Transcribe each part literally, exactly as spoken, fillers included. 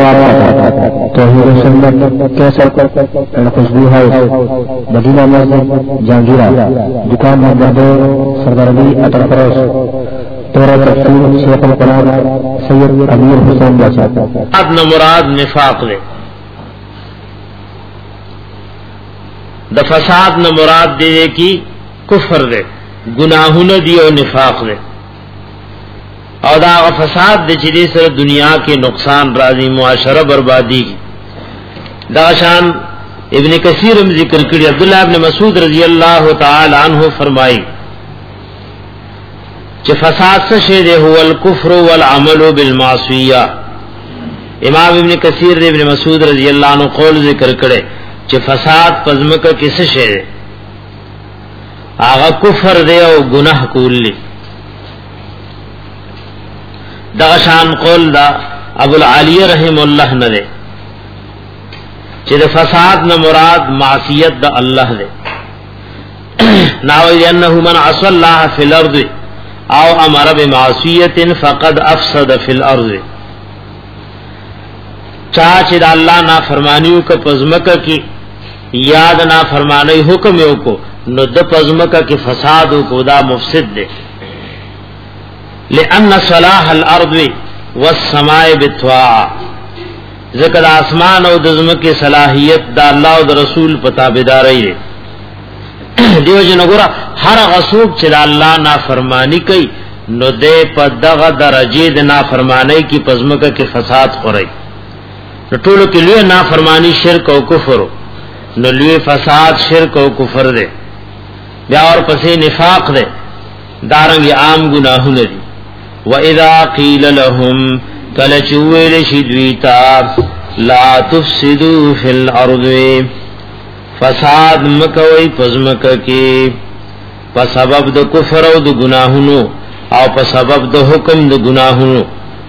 توحید سنت کیسر خوشبو ہاؤس مدینہ مسجد جہانگیرہ دکان نمبر دو سردار علی اٹل فروش تورا تفسیر شیخ القرآن سید امیر حسین باشا اب نہ مراد نفاق دے د فساد نہ مراد دے کی کفر دے گناہوں دی او نفاق دے او دا فساد دے چدی سر دنیا کے نقصان راضی معاشرہ بربادی کی دا شان ابن کثیر ذکر کړي عبداللہ ابن مسعود رضی اللہ تعالی عنہ فرمائی چې فساد څه شی دی هو الکفر والعمل بالمعصیہ امام ابن کثیر ابن مسعود رضی اللہ عنہ قول ذکر کړي چې فساد پزمکه کې څه شی دی هغه کفر دی او گناہ کولی دا شان قول دا ابو العالی رحم اللہ نے دے چې د فساد نہ مراد معصیت د الله دے ناوی انه من عصى الله في الارض او امر بمعصیت فقد افسد في الارض چا چې د الله نافرمانیو کو پزمکه کی یاد نافرمانی حکم یو کو نو د پزمکه کی فساد کو دا مفسد دے لأن صلاح الارض والسماء بالطاعه ذکر آسمان او د زمکه صلاحیت د الله او د رسول په تابعداري دی دیو جن وګړه هر غصوب چې الله نافرمانی کوي نو دې په دغه درجه د نافرمانی کی پزمکه کې فساد خوري نو ټولو کې لوی نافرمانی شرک او کفر نو لوی فساد شرک او کفر دی بیا اور پسې نفاق دی دارنګ عام گناهونه دي وَإِذَا قِيلَ لَهُمْ کَلَ چُوِلِ شِدْوِيتَا لَا تُفْسِدُوا فِي الْأَرْضِ فساد مکوئی پزمکہ کی پا سبب د کفر او د گناہونو او پا سبب د حکم د گناہونو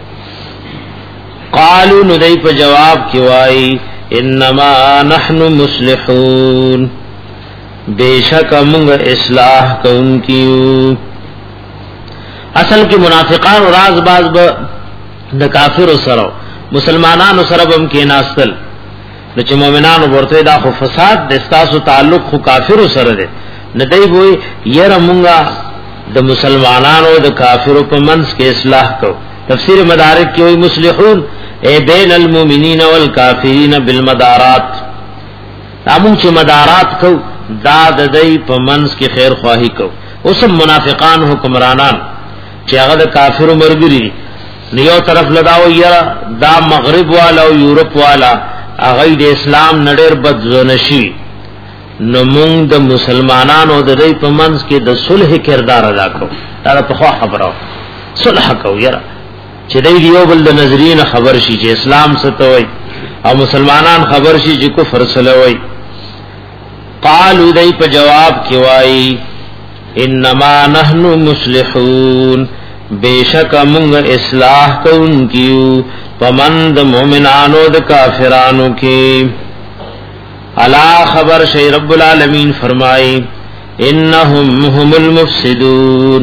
قالوا ندئی پا جواب کیوائی انما نحن مصلحون بے شک منگ اصلاح کون کیو اصل کی منافقان و راز باز با د کافر سره مسلمانانو سره بم کې ناستل نو چې مؤمنانو ورته دا خو فساد د استاسو تعلق خو کافر سره ده نه دی وای یره مونږه د مسلمانانو د کافرو په منځ کې اصلاح کو تفسیر مدارک کې وای مصلحون اے بین المؤمنین والکافرین بالمدارات امون چې مدارات کو دا د دې په منځ کې خیر خواهی کو اوس منافقان حکمرانان چې هغه د کافرو مرګري نیو طرف لداو یا دا مغرب والا او یورپ والا هغه د اسلام نړیر بدزونشي نو موږ د مسلمانانو د دې په منځ کې د صلح کردار ادا کو دا په خوا خبرو صلح کو یاره چې دې یو بل د نظرین خبر شي چې اسلام ستوي او مسلمانان خبر شي چې کفر سلوي قالو دې په جواب کې وای انما نحن مصلحون بیشک منگ اصلاح کون کیو پمند مومنانو د کافرانو کی الا خبر شی رب العالمین فرمائی انہم هم المفسدون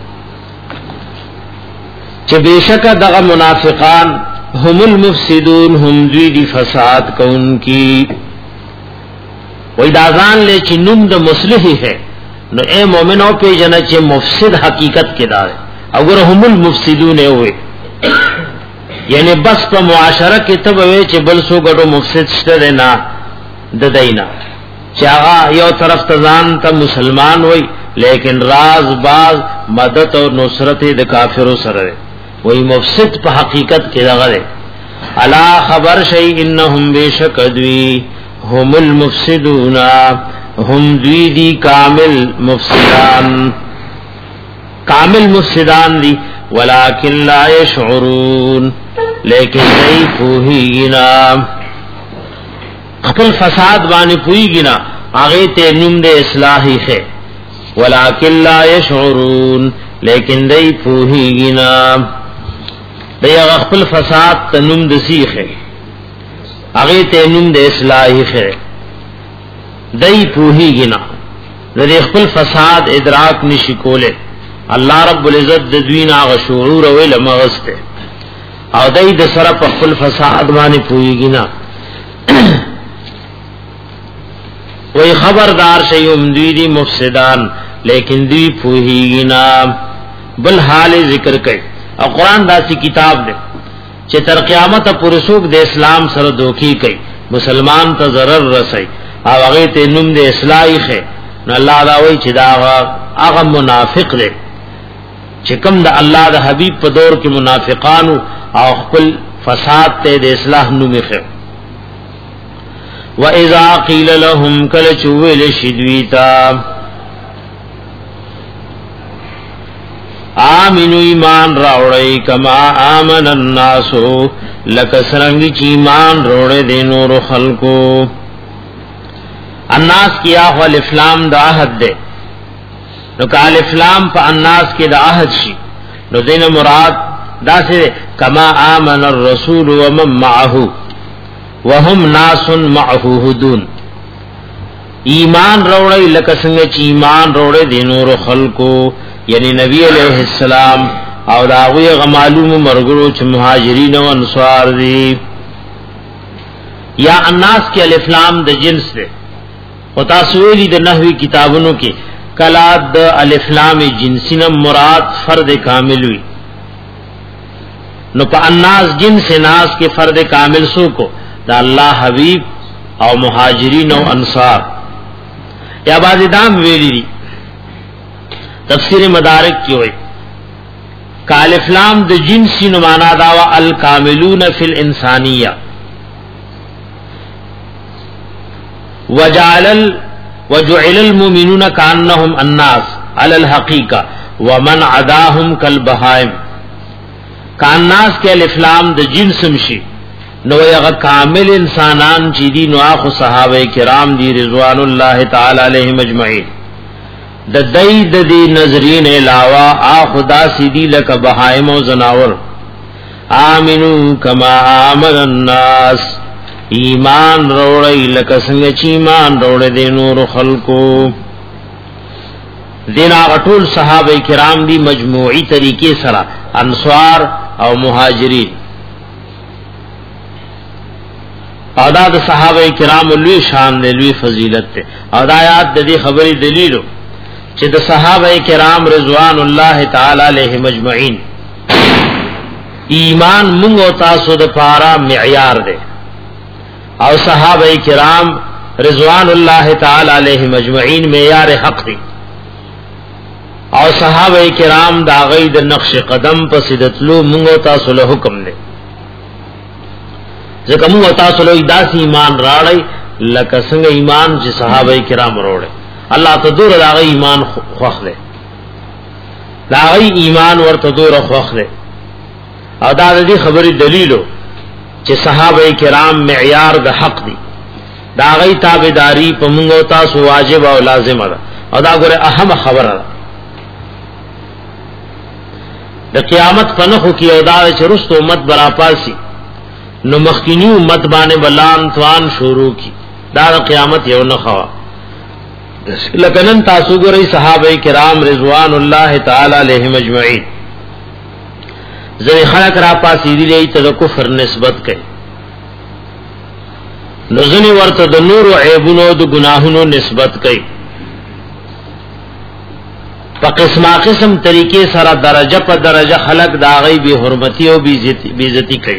چه بیشک دغ منافقان هم المفسدون هم دوی دی فساد کون کی وی دازان لے چی نم د مصلحی ہے نو اے مومنو پی جنا چه مفسد حقیقت کے دارے اگر هم المفسدون ہوئے یعنی بس په معاشره کې تب وی چې بل سو ګډو مفسد شته نه ددینا چې هغه یو طرف ته ځان ته مسلمان وای لیکن راز باز مدد او نصرت د کافرو سره وای مفسد په حقیقت کې دغه الا خبر شی انهم بشکدوی هم المفسدون هم دوی دی کامل مفسدان کامل مفسدان دی ولکن لا یشعرون لیکن دی پوہیگینا خپل فساد بانی پوہیگینا آغی تینم دے اصلاحی خے ولکن لا یشعرون لیکن دی پوہیگینا دی اغا خپل فساد تنم دسی خے آغی تینم دے اصلاحی خے دی پوہیگینا دی خپل فساد ادراک نشکولے اللہ رب العزت د دوی نا شعور او علم غسته او دای د سره په خپل فساد باندې پویږي نه وای خبردار شیم دوی دی مفسدان لیکن دوی پویږي نه بل حال ذکر کوي او قران داسې کتاب دی چې تر قیامت پورې څوک د اسلام سره دوکي کوي مسلمان ته ضرر رسي او هغه ته نوم د اصلاحي خه نو الله دا وایي چې دا هغه منافق دی چې کوم د الله د حبيب په دور کې منافقانو او خپل فساد ته د اصلاح نوم خه واذا قيل لهم كل چويل شدويتا آمنو ایمان راوڑی کما آمن الناسو لکسرنگی چی ایمان روڑے دے نور خلقو الناس کی آخو الافلام دا عہد دے نو کہ الافلام پا الناس کی دا عہد شی نو دین مراد دا سے کما آمن الرسول ومن معہو وهم ناس معہو ہدون ایمان روڑی لکسرنگی چی ایمان روڑے دے نور خلقو یعنی نبی علیہ السلام او داوی غمالوم مرګرو چې مهاجرین او انصار دي یا الناس کې الف لام د جنس ده او تاسو ویلي د نحوی کتابونو کې کلا د الف لام جنسینه مراد فرد کامل وي نو په الناس جنس ناس کې فرد کامل سو کو دا الله حبیب او مهاجرین او انصار یا بعض دام ویلي دي تفسیر مدارک کی ہوئی کالف لام د جنسی نمانا داوا الکاملون فی الانسانیہ وجعل وجعل المؤمنون کانهم الناس علی الحقیقہ ومن عداهم کالبہائم کانناس کے الف لام د جنس مشی نو یغ کامل انسانان چی دی نو اخو صحابہ کرام دی رضوان اللہ تعالی علیہم اجمعین د دای د دې نظرین علاوه ا خدا سیدی لک بهائم او زناور امنو کما امن الناس ایمان روړی لک څنګه چې ایمان روړی د نور خلقو دینا غټول صحابه کرام دی مجموعی طریقې سره انصار او مهاجرین او دا د صحابه کرام لوی شان دی لوی فضیلت ته او دا آیات د دې خبرې دلیلو چې د صحابه کرام رضوان الله تعالی علیهم اجمعین ایمان موږ او تاسو د پاره معیار دی او صحابه کرام رضوان الله تعالی علیهم اجمعین معیار حق دی او صحابه کرام دا غي د نقش قدم په سیدتلو موږ او تاسو له حکم دی ځکه موږ او تاسو له داسې ایمان راړی لکه څنګه ایمان چې صحابه کرام وروړي الله تدور داغه ایمان خوخ دے داغه ایمان ورته دور خوخ دے او دا دې خبرې دلیلو چې صحابه کرام معیار د حق دي داغه تابعداري په موږ او تاسو واجب او لازم ده او دا ګوره اهم خبره ده د قیامت پنخو کې او دا چې رست امت برا پاسي نو مخکینی امت باندې بلان توان شروع کی دا د قیامت یو نه خوا لکنن تاسو ګورئ صحابه کرام رضوان الله تعالی علیهم اجمعین زری خلق را پاسې دی له ته کفر نسبت کوي نزنی ورته د نور او عیبونو د گناهونو نسبت کوي په قسمه قسم طریقې سره درجه په درجه خلق داغي به حرمتي او بی عزتی کوي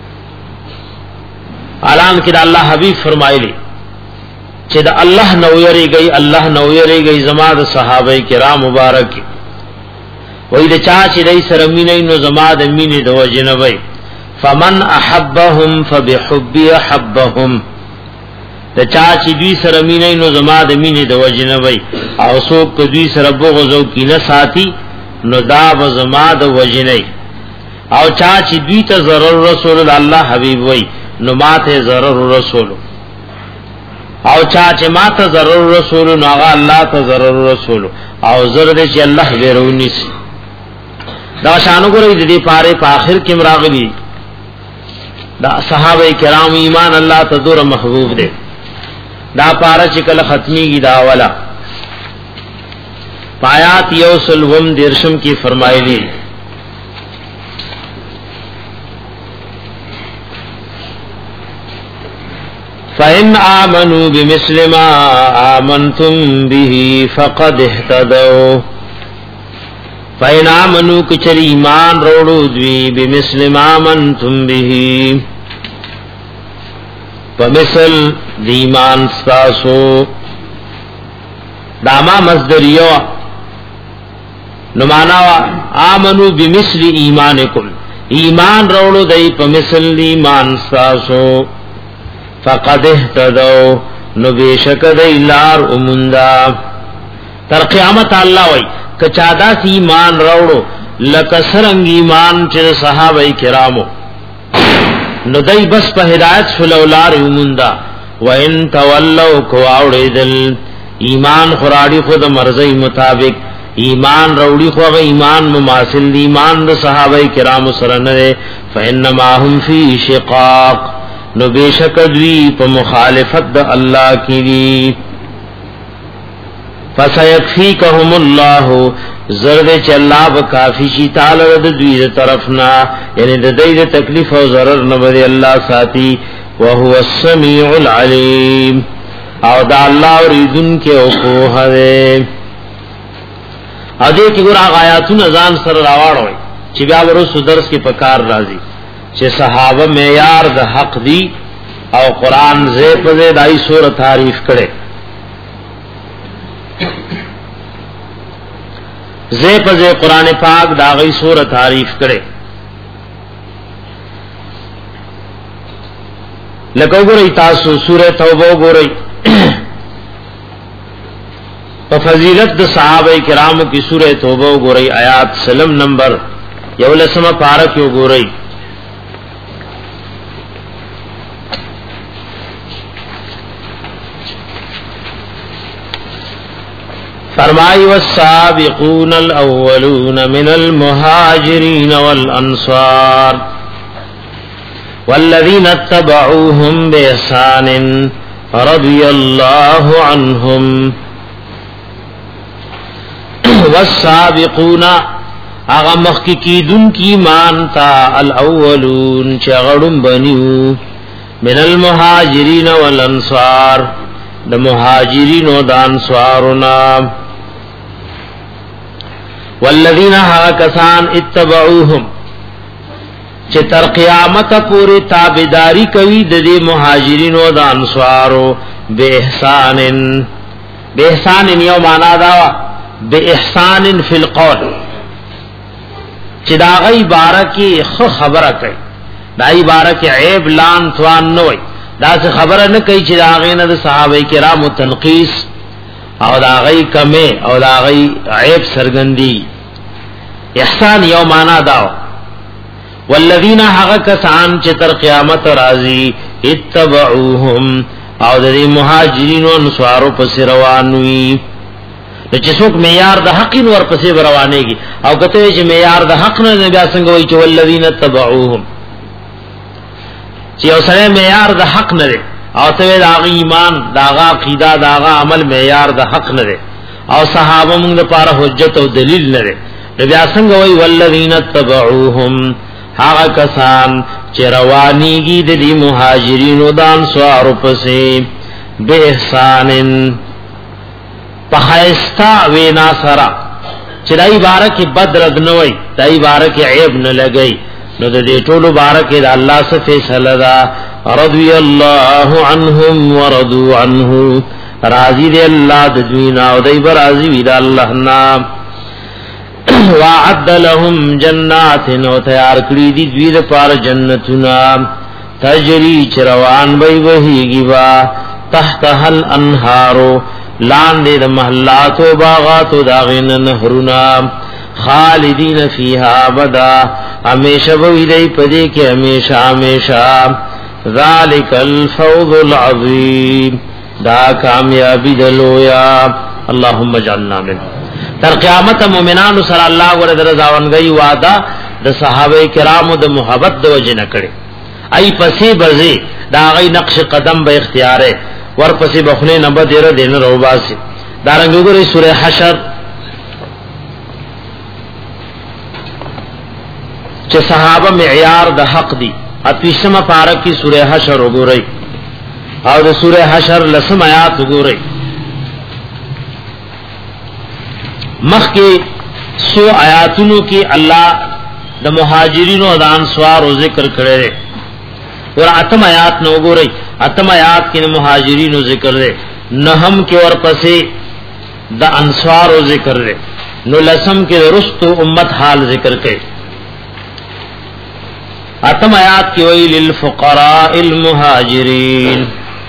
اعلان کړه الله حبیب فرمایلی چې د الله نو یریږي الله نو یریږي زما د صحابه کرام مبارک وې د چا چې دای سره مینې نو زما د مینې د وجنوي فمن احبهم فبحبي احبهم د چا چې دوی سره مینې نو زما د مینې د وجنوي او څوک دوی سره بغض او کینه ساتي نو دا به زما د وجنې او چا چې دوی ته ضرر رسول الله حبيب وای نو ماته ضرر رسول او چا چې ماته ضرر رسول نو هغه الله ته ضرر رسول او زره دې چې الله بیرونی سي دا شانو ګورې دې پاره په اخر کې مراغلي دا صحابه کرام ایمان الله ته دور محبوب دي دا پاره چې کله ختمي کی دا والا پایات یوسل وم درشم کی فرمایلی فإن آمنوا بمثل ما آمنتم به فقد اهتدوا فإن آمنوا کچر ایمان روڑو دوی بمثل ما آمنتم به فمثل دی ایمان ستاسو داما مصدریو نمانا آمنو بمثل ایمانکم ایمان روڑو دی پمثل ایمان ستاسو فقد اهتدوا نو بیشک دی لار اموندا تر قیامت اللہ وی کچادا سی ایمان روڑو لکسرنگ ایمان چر صحابہ کرامو نو دی بس پا ہدایت شلو لار اموندا وَإِن تَوَلَّوْا کو آوڑیدل ایمان خراڑی خود مرضی مطابق ایمان روڑی خو ایمان مماثل دی ایمان د صحابہ کرام سره نه فإنما هم فی شقاق نو بیشک دوی په مخالفت د الله کی دی فسيكفيكهم الله زرد چ الله بکافی شی تعالی د دوی د طرفنا یعنی د دې د تکلیف او ضرر نه بری الله ساتي وهو السميع العليم او دا الله اوریدن کې او په هره اده کی ګور آیاتونه ځان سره راوړوي چې بیا ورسو درس کې پکار راځي چې صحابه معیار د حق دی او قران زې په دې دای سور تعریف کړي زې په دې قران پاک دا غي سور تعریف کړي لکه وګورئ تاسو سوره توبه وګورئ په فضیلت د صحابه کرامو کی سوره توبه وګورئ آیات سلم نمبر یولسمه پارا کې وګورئ فرمائی والسابقون الاولون من المهاجرین والانصار والذین اتبعوهم بإحسان رضی اللہ عنهم والسابقون اغا مخکیدون کی مانتا الاولون چغڑن بنیو من المهاجرین والانصار د مهاجرین او د انصارنا والذین هاکسان اتبعوهم چې تر قیامت پورې تابعداري کوي د دې مهاجرین او د انصارو به احسان به احسان یو معنا دا به احسان فی القول چې دا غي بارکه خو خبره کوي دای بارکه عیب لان توان نه وي دا څه خبره نه کوي چې دا غینه د صحابه کرامو تنقیس او دا غي کمه او دا غي عیب سرګندی احسان یو معنا دا والذین حق کسان چې تر قیامت راضی اتبعوهم او د مهاجرین او انصارو پس روان وي چې څوک معیار د حق نور پسې روانيږي او کته چې معیار د حق نه بیا څنګه وي چې والذین اتبعوهم چې اوسره معیار د حق نه او ته د ایمان داغه عقیده داغه عمل معیار د حق نه او صحابه موږ لپاره حجت او دلیل نه بیا څنګه وي والذین اتبعوهم هغه کسان چې روانيږي د دې مهاجرینو د انصارو پسې به احسانن پخایستا وینا سرا چې دای بارکه بدرد نه وای دای بارکه عیب نه لګی نو د دې ټولو بارکه د الله څخه فیصله ده رضی الله عنهم ورضوا عنه راضی دی الله د دوی نه او دای راضی وی د الله نه وعد لهم جنات نو تیار کړی دي دوی لپاره جنتونه تجری چروان وی وهیږي وا تحتها الانهار لاندې د محلات او باغات او داغین نهرونه خالدین فیها ابدا همیشه وی دی پدې کې همیشه همیشه ذالک الفوز العظیم دا کامیابی دلویا اللهم اجعلنا من تر قیامت مومنانو سره الله ور رضاونګي وعده د صحابه کرامو د محبت د وجه نه کړي ای پسې بزي دا غي نقش قدم به اختیاره ور پسې بخله نه بدره دین روباسي دارنګ وګورئ سوره حشر چې صحابه معیار د حق دي اتیشمه پارک کی سوره حشر وګورئ او د سوره حشر لسم آیات وګورئ مخکې سو آیاتونو کې الله د مهاجرینو او د انصارو ذکر کړی اور اتم آیات نو وګورئ اتم آیات کې مهاجرینو ذکر دی نهم کې ورپسې د انصارو ذکر دی نو لسم کې رستو امت حال ذکر کړي اتم آیات کې وی للفقراء المهاجرین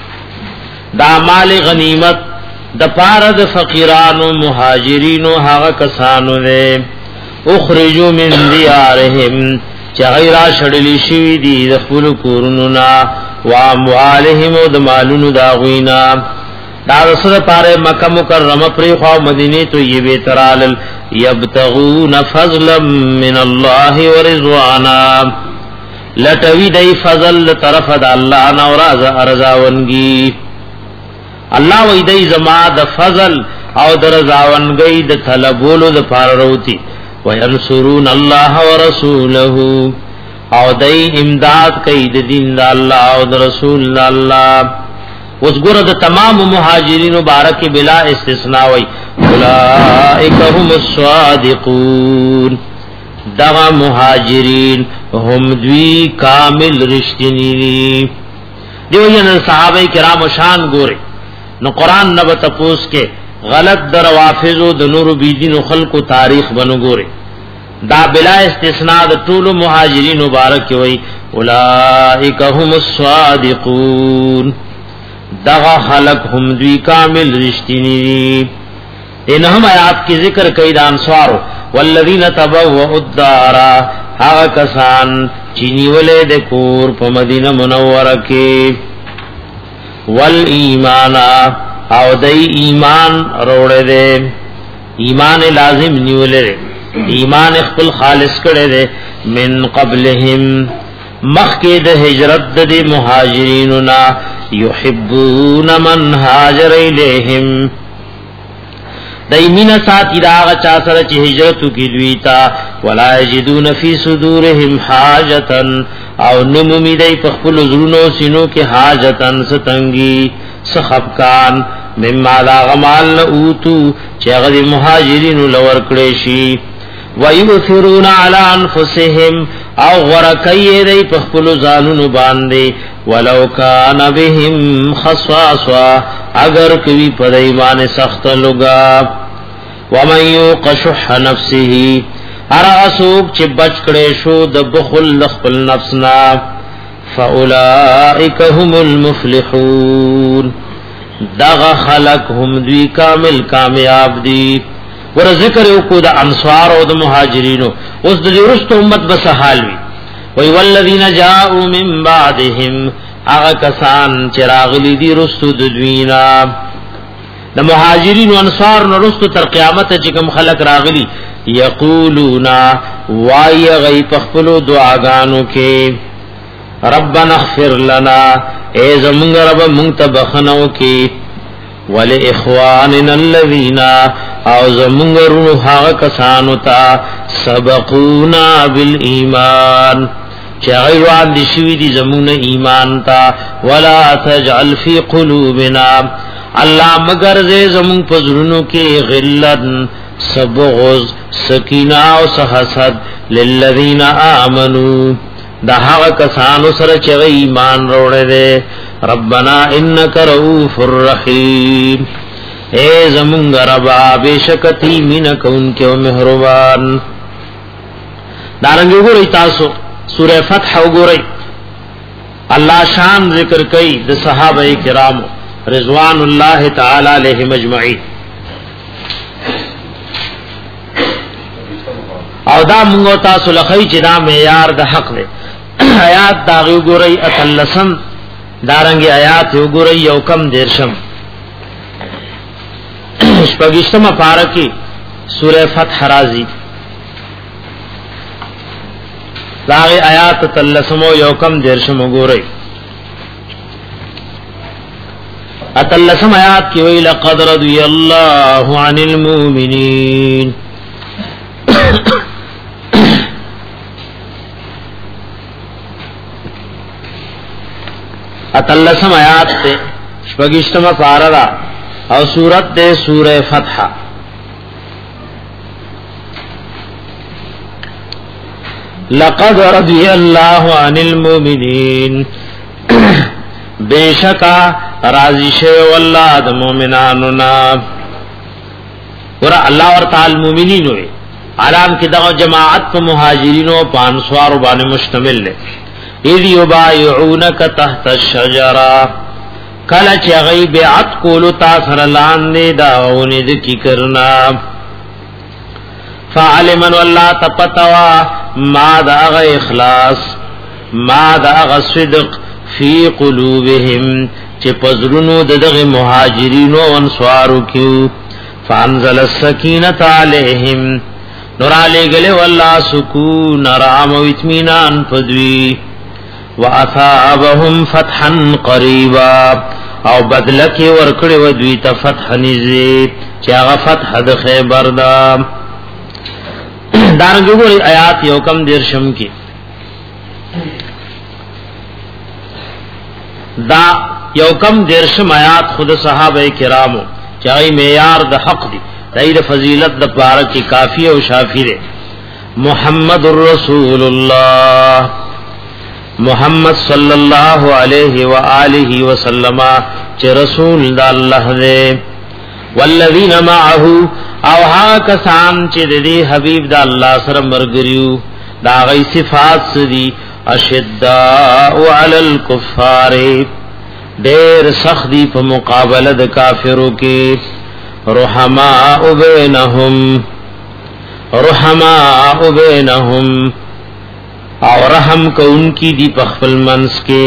دا مال غنیمت د پاره د فقیرانو مهاجرینو هغه کسانو نه اخرجوا من دیارهم چې غیر شړلی شي دي د خپل کورونو نا و اموالهم او د مالونو دا غوینا دا رسول پاره مکه مکرمه پری خو مدینه طیبه ترال یبتغون فضلا من الله ورضوانا لټوی دای فضل طرف د الله نه او رضاونګي الله وی دای زما د فضل او د رضاونګي د طلبولو د پاره وروتي وینصرون الله ورسوله او دای امداد کوي د دین د الله او د رسول الله اوس ګره د تمام مهاجرین مبارک بلا استثناء وی اولئک هم الصادقون دا مهاجرین هم دوی کامل رشتنی دیو ین صحابه کرام شان ګوره نو قران نه تپوس کې غلط در روافض او د نور بيدین خلق تاریخ بنو ګوره دا بلا استثناء د ټول مهاجرین مبارک وی اولئک هم الصادقون دغه خلق هم دوی کامل رشتنی انهم آیات کی ذکر کئی دا انصارو والذین تبوؤوا الدار هغه کسان چینیولې د کور په مدینه منوره کې والایمان او دای ایمان روړې ده ایمان لازم نیولې ایمان خپل خالص کړي ده من قبلهم مخکې د هجرت د مهاجرینو نا یحبون من هاجر الیہم دایمینا ساتھ اداغ چا سره چې هجرت کی دوی تا ولا یجدون فی صدورهم حاجتا او نمومی دای په خپل زړونو سینو کې حاجتن ستنګي سخفکان مما لا غمال اوتو چې هغه مهاجرین لور کړي شي ويؤثرون على انفسهم او ورکای دی په خپل ځانونو باندې ولو کان بهم خصاصا اگر کوي په ایمان سخت لوګا ومن يقشح نفسه ارا سوق چې بچ کړي شو د بخل خپل نفسنا فاولائک هم المفلحون دغه خلق هم دوی کامل کامیاب دي ور ذکر یو کو د انصار او د مهاجرینو اوس د ورست امت بس حال وی وی والذین جاءوا من بعدهم هغه کسان چې راغلي دي رستو د دوینا د مهاجرین او انصار نو رستو تر قیامت چې کوم خلق راغلي یقولون وای غی پخپلو دعاګانو کې ربنا اغفر لنا ای زمونږ رب مونږ ته بخنو کې ولإخواننا الذين او زمونږ روح هغه کسانو ته سبقونا بالایمان چې غیر عاد شوی دي زمونږ ایمان ته ولا تجعل في قلوبنا الله مگر زه زمونږ په زړونو کې غلن سبغض سکینه او حسد للذین آمنوا دا هغه کسانو سره چې ایمان وروړي دي ربنا انک رؤوف الرحیم اے زمونږ ربا بشکتی مین کون کې او مهربان دارنګ وګورئ تاسو سورہ فتح وګورئ الله شان ذکر کوي د صحابه کرامو رضوان الله تعالی علیهم اجمعین او دا موږ تاسو لخی چې دا معیار د حق دی آیات دا وګورئ اتلسم دارنګي آیات وګورئ یو کم دیرشم شپږشتمه پارکی سورہ فتح رازی داغی آیات اتلسم یو کم دیرشم وګورئ اتلسم آیات کی وی لقد رضی اللہ عن المؤمنین اتلسم آیات تے شپگشتم پارا او سورت تے سورہ فتح. لقد رضی اللہ عن المؤمنین بیشکا راضی شے واللہ دا مومنانونا. ورہ اللہ ورطال مومنین ہوئے علام کی دغا جماعت پا مہاجرینوں پا انسوار بانے مشتمل لے. اذ یبایعونک تحت الشجرہ کلچ غی بیعت کولو تاثر لاندے داؤنی دکی کرنا. فعلمن واللہ تپتوا ما دا اغا اخلاص ما دا اغا صدق فی قلوبهم چی پزرنو ددغ مہاجرین و انسوارو کیو. فانزل السکینت علیہم نورا لے گلے واللہ سکون رام و اتمینان پدوی. وَأَثَابَهُمْ فَتْحًا قَرِيبًا او بدلکی ورکڑی ودوی تا فتح نزی چاگا فتح د خیبر دا. دارنگو گوری آیات یوکم درشم کی دا یوکم درشم آیات خود صحابہ کرامو چاگئی میار دا حق دی دائی دا فضیلت دا پارکی کافی و شافی دے. محمد الرسول اللہ محمد صلی اللہ علیہ وآلہ وسلم چه رسول دا اللہ دے. والذین معہو او ها کسان چه دی حبیب دا اللہ سر مرگریو دا غی صفات سدی. اشداء علی الکفار دیر سخدی پا مقابل دا کافرو کے. رحماء بینہم رحماء بینہم اور رحم کو ان کی دی پخپل منس کے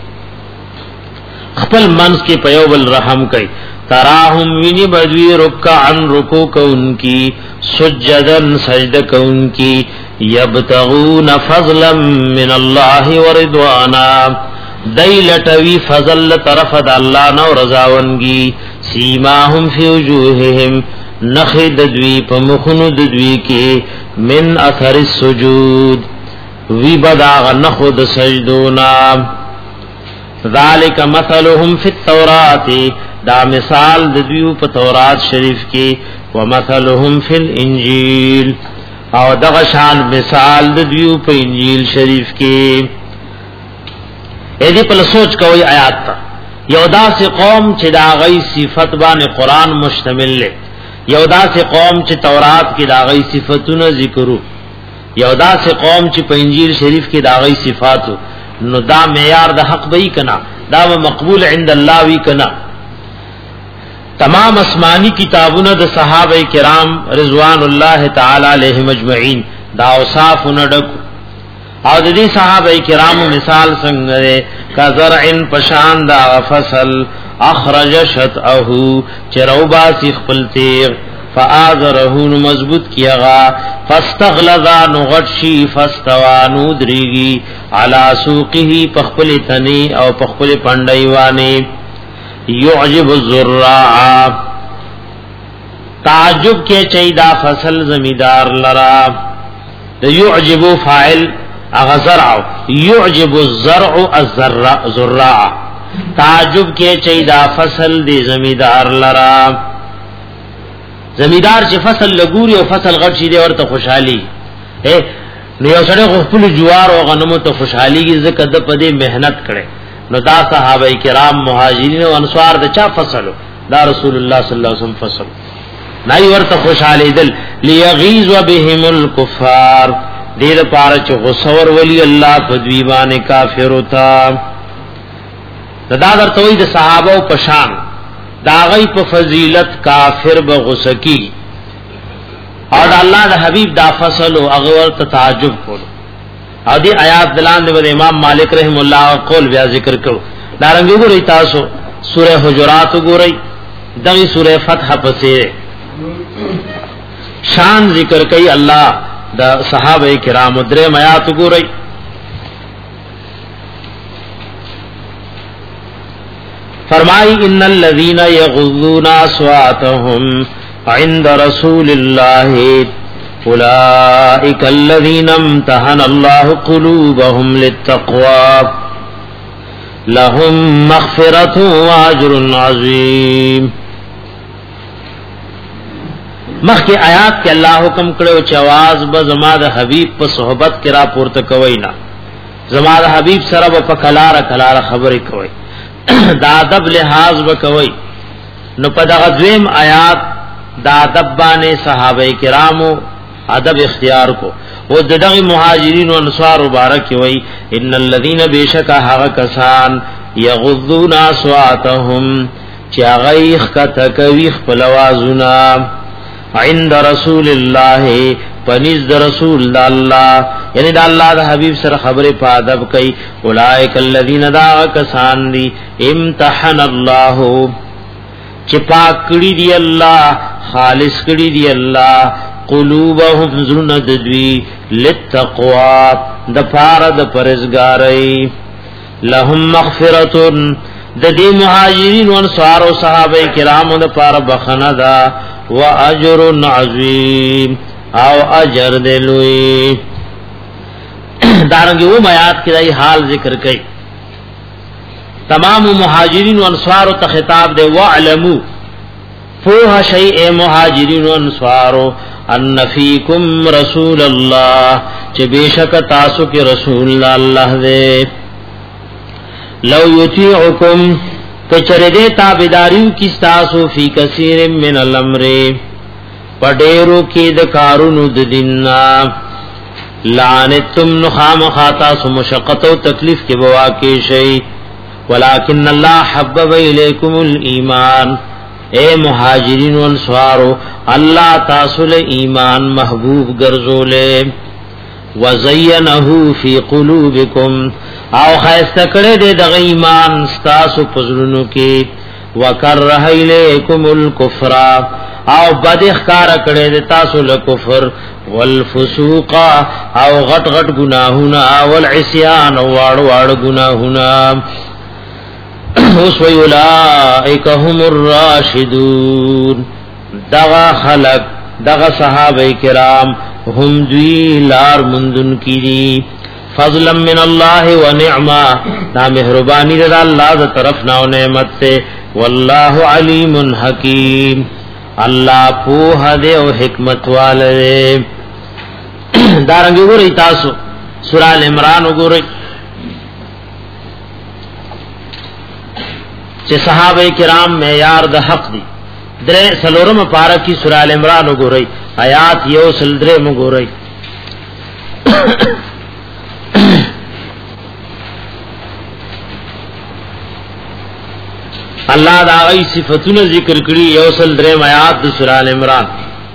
خپل منس کے پیوبل رحم کئی. تراہم وینی بدوی رکعن رکو کو ان کی سجدن سجد کو ان کی. یبتغون فضلا من اللہ ورضوانا دی لٹوی فضل طرف دا اللہ نو رضاونگی. سیماہم فی وجوہہم نخد دوی پمخند دوی کے من اثر السجود وی بداغ نخد سجدونا. ذالک مثلهم فی التورات دا مثال دویو پا تورات شریف کی. ومثلهم فی الانجیل او دغشان مثال دویو پا انجیل شریف کی. ایدی پل سوچ کوئی آیات تا یودا سے قوم چی دا غی صفت بان قرآن مشتمل لے. یودا سے قوم چی تورات کی دا غی صفتون ذکرو. یودا سے قوم چی پا انجیل شریف کی دا غی صفاتو. نو دا معیار دا حق بئی کنا دا مقبول عند اللہ وی کنا. تمام اسمانی کتابون دا صحابہ کرام رضوان اللہ تعالی علیہ مجمعین دا اوصاف نڈکو. او دا دی صحابہ کرام مثال سنگرے کا زرعن پشان دا فصل اخرج شتعہو چروبا سیخ پلتیغ فآذرہون مضبوط کیغا فاستغلظا نغٹشی فاستوانو دریگی علا سوقی پخپل تنی او پخپل پندائیوانی. یعجب الزراع تعجب کے چیدہ فصل زمیدار لرا. یعجب فاعل اغزرع یعجب الزرع الزراع تعجب کے چیدہ فصل دی زمیدار لرا. زمیدار چې فصل لګوري او فصل غټ شي دی ورته خوشحالي اے نو یو سره خپل جوار او غنمو ته خوشحالي کی زکه د پدې مهنت کړي. نو دا صحابه کرام مهاجرین او انصار د چا فصلو دا رسول الله صلی الله علیه وسلم فصل نای ورته خوشحالي دل لیغیظ بهم الکفار دې لپاره چې غسور ولی الله په دوی باندې کافر وتا. دا درته وي د صحابه په شان دا غی په فضیلت کافر بغسکی اور اللہ دا حبیب دا فصل و اغور تعجب کولو. او دی آیات دلان دے امام مالک رحم اللہ قول بیا ذکر کرو. دارنگی گو رئی تاسو سورہ حجرات گو رئی دغی سورہ فتح پسیر شان ذکر کئی اللہ دا صحابہ کرام درے میات گو رئی. فرمائی ان الذین یغضون اصواتهم عند رسول اللہ اولئک الذین امتحن اللہ قلوبهم للتقوی لهم مغفرة واجر عظیم. مخکې آیات کې الله حکم کړو چې आवाज به زما د حبيب په صحبت کې را پورته کوي نه، زما د حبيب سره په کلار کلار خبرې کوي، دا ادب لحاظ وکوي. نو په دغه دویم آیات دا ادب باندې صحابه کرامو ادب اختیار کو او دغه مهاجرین او انصار مبارک وي ان الذين بشکا هغه کسان یغضون اصواتهم چې هغه خطه کوي خپل आवाजونه عند رسول الله پنځ د رسول الله، یعنی د الله د حبیب سره خبره په ادب کوي. اولئک الذین دا کسان دي امتحن الله چې پاک کړي دی الله، خالص کړي دی الله قلوبهم زرن ددوی للتقوا د پاره د پرهیزګاری. لهم مغفرتون د دې مهاجرین او انصار او صحابه کرامو د پاره بخنه ده واجر عظیم او اجر دلوی. دارنګه و میات کې دای حال ذکر کړي تمام مهاجرین او انصار ته خطاب دی واعلموا فوها شیء مهاجرین او انصار ان فیکم رسول الله چې بشک تاسو کې رسول الله دې لو یطیعکم کچره دې تابعداریو کی تاسو فی کثیر من الامر پډېرو کې د کارونو د دیننا لعنتم نخام خاطا سو مشقت او تکلیف کې بوا کې شي ولکن الله حبب الیکم الایمان اے مهاجرین و انصار الله تاسو له ایمان محبوب ګرځولې وزینه فی قلوبکم او خیسته کړه دې د ایمان تاسو پزړونو کې وکره الیکم الکفر او بد اخکار کړه دې تاسو له کفر والفسوق او غټ غټ گناهونه او العصیان او واړ واړ گناهونه. اوس وی اولئک هم الراشدون دغه خلق دغه صحابه کرام هم دوی لار مندن کی دی فضلا من الله و نعما دا مہربانی دا اللہ دا طرف ناو نعمت سے واللہ علیم حکیم اللہ پوہ دے و حکمت والے. دارنگی گو رئی تاسو سورہ العمران گو رئی چې صحابه کرام معیار د حق دي. درې سلورم پارا کی سورہ العمران وګورئ آیات یو سل درې وګورئ. الله دا غي صفاتونه ذکر کړي یو سل درې آیات د سورہ العمران.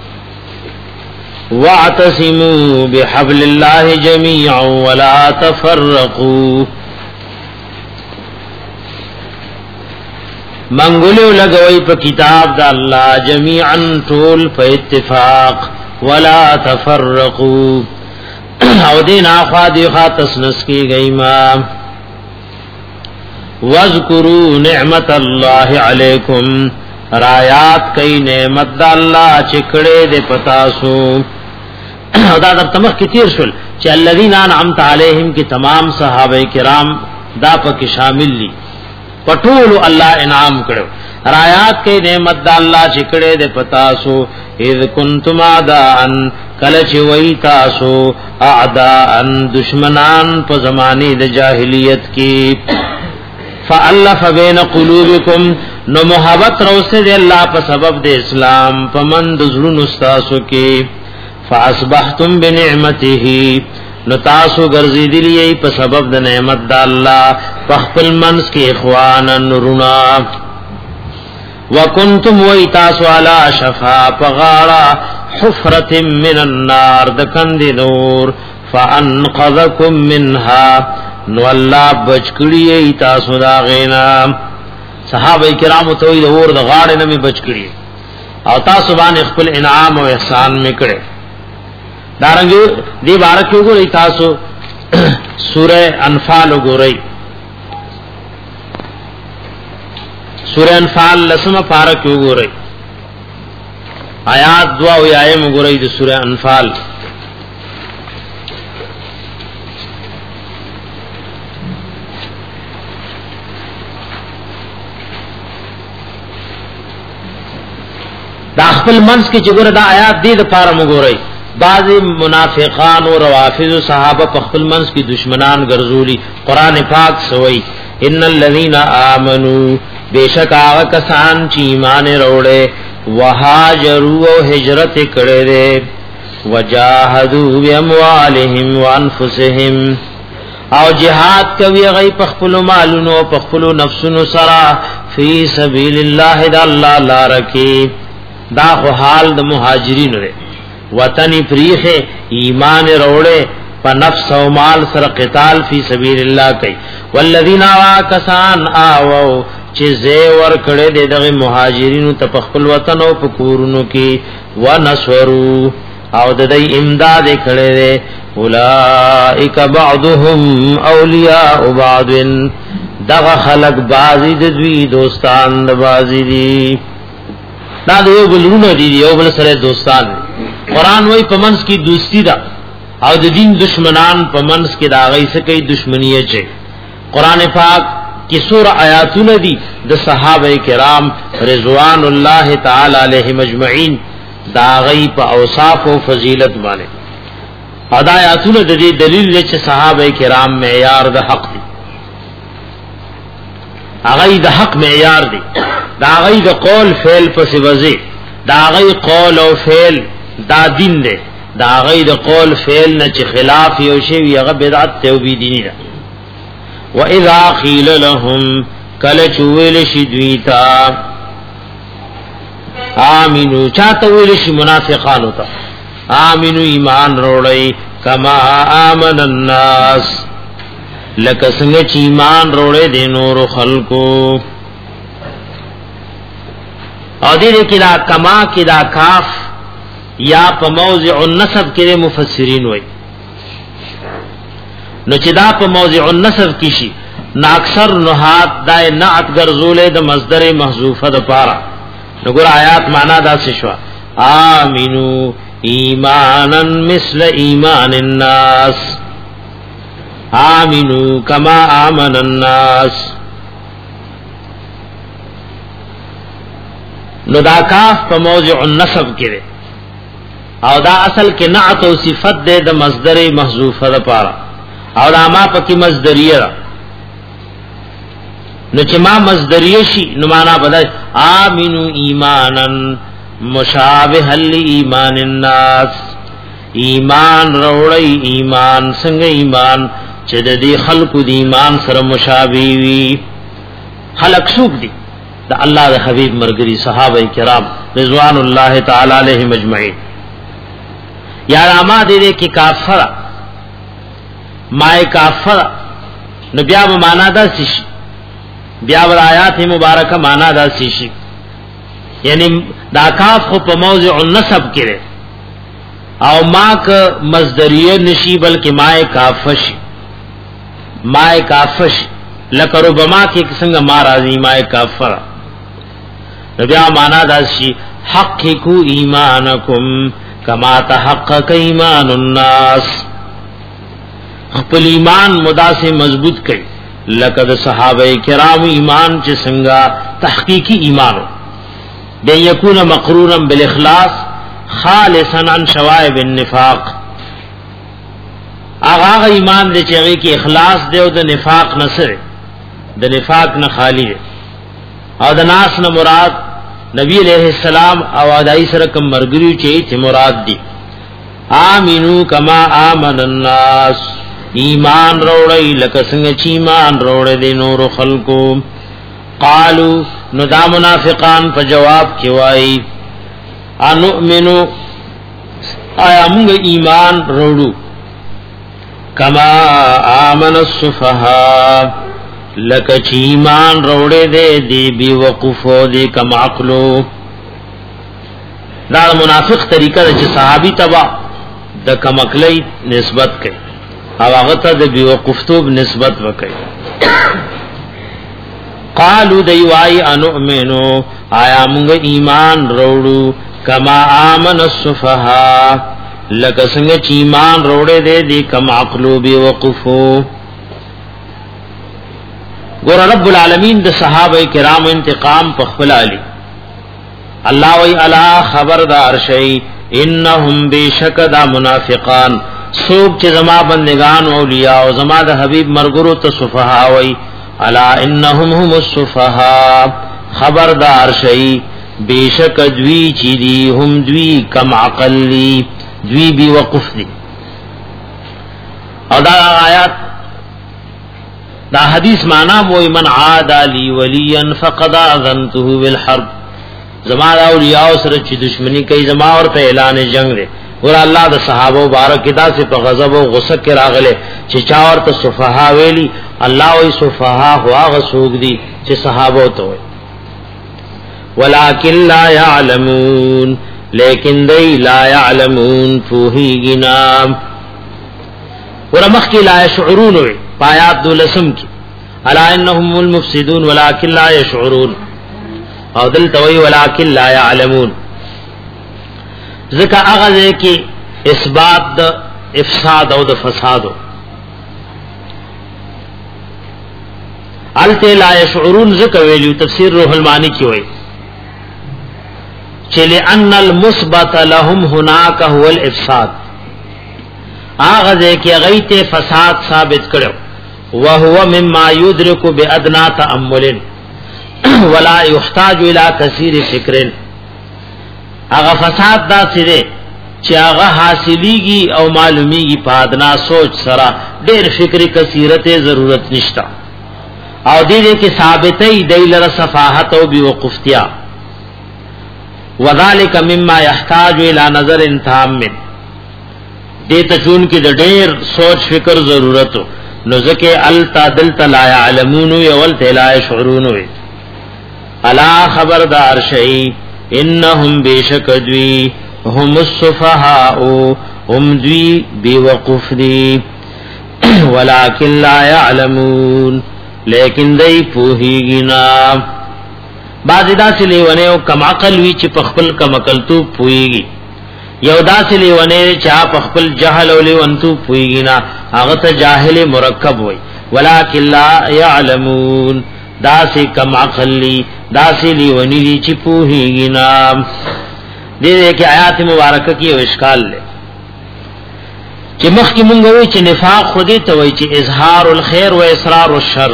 واعتصموا بحبل الله جميعا ولا تفرقوا منګولو لګوي په کتاب د الله جميعا طول په اتفاق ولا تفرقوا او دین اخوا دی خاص نس کی گئی ما واذکروا نعمت الله علیکم رایات کئی نعمت د الله چکړې د پتاسو دا د تمخ کی تیر شول چې الذین انعمت علیہم کی تمام صحابه کرام دا پکې شامل دي پټول الله انعام کړو. رایات کې نعمت د الله چکړې د پتاسو اذ کنتم اعداء کله چې وای تاسو اعداء دشمنان په زمانه د جاهلیت کې فالف بین قلوبکم نو محبت روسه د الله په سبب د اسلام په مند زړونو تاسو کې فاصبحتم بنعمته نو تاسو ګرځیدلی په سبب د نعمت د الله په خپل منس کې اخوانن نورنا وکنتم وای تاسو علی شفا پغاړه حفرة من النار د کند نور فانقذکم منها نو الله بچکړی تاسو دا غینا. صحابه کرام ته وی د اور د غاړې نه می بچکړی او تاسو باندې خپل انعام او احسان میکړي. دارنګه دی بارک وګورئ تاسو سورہ انفال وګورئ سورہ انفال لسمه پارک وګورئ آیات دعا او آیه وګورئ د سورہ انفال. دا خپل منس کې چې ګوره دا آیات دې د پاره مګورئ بعض منافقان او روافض صحابه په خپل منس کې دشمنان ګرځولي قران پاک سوئی ان الذين امنوا بیشک هغه کسان چې ایمان وروړي وهاجروا او هجرت کړي دي وجاهدوا باموالهم وانفسهم او جهاد کوي غي په خپل مالونو په خپل نفسونو سره فی سبیل الله د الله لار کې دا خو حال د مهاجرین لري وطن پریخه ایمان وروړي په نفس او مال سره قتال فی سبیل الله کوي والذین واکسان آو چې زه ور کړه د دغه مهاجرینو ته په خپل وطن او په کورونو کې ونسورو او د دې امداد کړي اولائک بعضهم اولیاء بعض دغه خلق بعضی د دوی دوستان د بعضی دي دا یو بلونه دي یو بل سره دوستان قران وای پمنس کی دوستی دا او د دین دشمنان پمنس کی دا غي سکه دشمنی چي قران پاک کی سورہ آیاتونه دي د صحابه کرام رضوان الله تعالی علیهم اجمعین دا غي په اوصاف او فضیلت باندې ادا آیاتونه د دې دلیل چې صحابه کرام معیار د حق دي هغه د حق معیار دي دا غي د قول فعل پس وځي دا غي قول او فعل دا دین دی دا غي د قول فعل نه چې خلاف یو شی هغه بدعت توبې دي نه و اذا قيل لهم کل چویل شي دویتا امنو چاته ویل شي منافقانو ته امنو ایمان وروړی کما امن الناس لکه څنګه چې ایمان وروړي د نور خلقو او دې کې دا کما کې دا کاف یا په موضع النسب کې مفسرین وایي نو چې دا په موضع النسب کې شي نا اکثر نحات دا نعت ګرځولې د مصدر محذوفه د پاره نو ګور آیات معنا دا څه شو امنو ایمانا مثل ایمان الناس آمنو کما آمن الناس نو دا کاف په موضع النسب کې او دا اصل کې نعت او صفت ده د مصدر محذوفه ده پاره او دا ما پکې مصدریه ده نو چې ما مصدریه شي نو معنا بدل آمنو ایمانا مشابه لایمان الناس ایمان وروړی ایمان څنګه ایمان چې د دې خلقو د ایمان سره مشابه وي خلق څوک دي د الله د حبيب مرګري صحابه کرام رضوان الله تعالی علیهم اجمعین یا راما دې کې کافر مای کافر نو بیا به معنا دا شي بیا ور آیات مبارکه معنا دا شي یعنی دا کاف خو په موضع النسب کې او ما ک مصدریه نشی بلکې مای کافش مای کافش لکربما کې څنګه ما راضی مای کافر بیا معنا دا شي حققوا ایمانکم کما تحقق ایمان الناس خپل ایمان مدا سے مضبوط کړي لکه د صحابه کرام ایمان چې څنګه تحقیقی ایمانو به یکون مقرونا بالاخلاص خالصا عن شوائب النفاق هغه ایمان دې چې هغه کې اخلاص دی او د نفاق نه سره د نفاق نه خالی دی او د ناس نه مراد نبی علیہ السلام او ادائی سره کوم مرګري چې مراد دي امنو کما امن الناس ایمان وروړی لکه څنګه چې ایمان وروړي دي نور خلقو قالو نو دا منافقان په جواب کې وایي انؤمنو آیا موږ ایمان وروړو کما آمن السفهاء لکه چې ایمان وروړي دي دی بي وقفو دي کم عقلو دا منافق طریقه چې صحابي تبا د کم عقلی نسبت کوي او هغه ته د بي وقفتوب نسبت وکړي قالو دی وای انؤمنو آیا موږ ایمان وروړو کما آمن السفهاء لکه څنګه چې ایمان وروړي دي دی کم عقلو بي وقفو ګور رب العالمین د صحابه کرام انتقام په خپل علي الله وی الا خبردار شئی انهم بشک دا منافقان سوق چې زما بندگان اولیاء او زما د حبیب مرګرو ته صفها وی الا انهم هم الصفها خبردار شئی بشک دوی چی دی هم دوی کم عقل لی دوی بی وقف دی. او دا آیات دا حدیث معنی موی من عادا لی ولیا فقد آذنته بالحرب زما دا اولیاء سره چې دشمنی کوي زما ورته اعلان جنگ دی. ور الله د صحابه مبارک دا سے په غضب او غصه کې راغله چې چا ورته صفها ویلی الله وی صفها هوا غسوق دي چې صحابه ته وي ولکن لا يعلمون لیکن دی لا يعلمون فوهیگنا ورمخ کی لا يشعرون وی پایات دولسم کی الا انهم المفسدون ولکن لا يشعرون او دل توي ولکن لا يعلمون ذکا اغاز کی اثبات د افساد او د فساد الته لا يشعرون ذکا ویلو تفسیر روح المانی کی وای چلی ان المثبت لهم هناك هو الافساد اغاز کی غیت فساد ثابت کړو وهو مما يدرك بادنى تامل ولا يحتاج الى كثير فکر اغه فساد دا سره چې هغه حاصلېږي او معلومیږي په ادنا سوچ سره ډېر فکری کثیرت ضرورت نشتا او دې دې کې ثابتې دیلر صفاحت او بیوقفتیا وذالک مما يحتاج الى نظر تام دې ته چون کې د ډېر سوچ فکر ضرورت نو ځکه التادل لا يعلمون يول لا يشعرون الا خبردار شئی انهم بشکدوی هم الصفهاء هم دوی بیوقف دی ولکن لا يعلمون لیکن دی پوهیگنا بعضی دا سی لیوانے او کم عقل وی چی پخپل کم عقل تو پوهیگی یو دا سی لیوانے چا پخپل جہل او لیوانتو پوهیگنا آغت جاہل مرکب وی ولکن لا يعلمون دا سی کم عقل لی دا سی لیونی لی چی پوہیگی نام دے دے کہ آیات مبارکہ کی او اشکال لے چی مخ کی منگوی چی نفاق خودی توی چی اظہار الخیر و اسرار الشر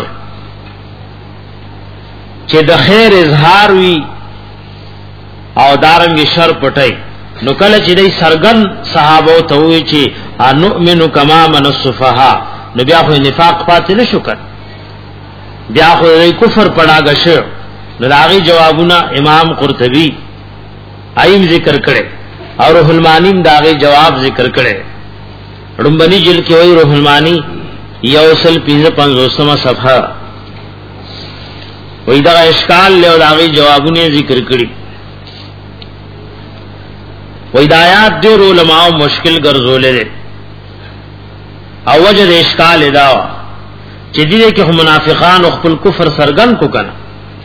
چی دا خیر اظہار وی او دارنگ شر پٹائی نو کل چی دی سرگن صحابو توی چی نؤمنو کما من الصفحا نو بیا خوی نفاق پاتی نشو کر بیا خو کفر پڑاگا شو نو داغی جوابونا امام قرطبی ایم ذکر کرے اور روح المانی داغی جواب ذکر کرے رنبنی جل کی وی روح المانی یوصل پیز پنزوستما صفحہ وی دا اشکال لے اور داغی جوابونا ذکر کری وی دایات دیر علماء مشکل گرزولے دے او وجد اشکال داوا چې دې کې هم منافقان او خپل کفر سرګن کو کنه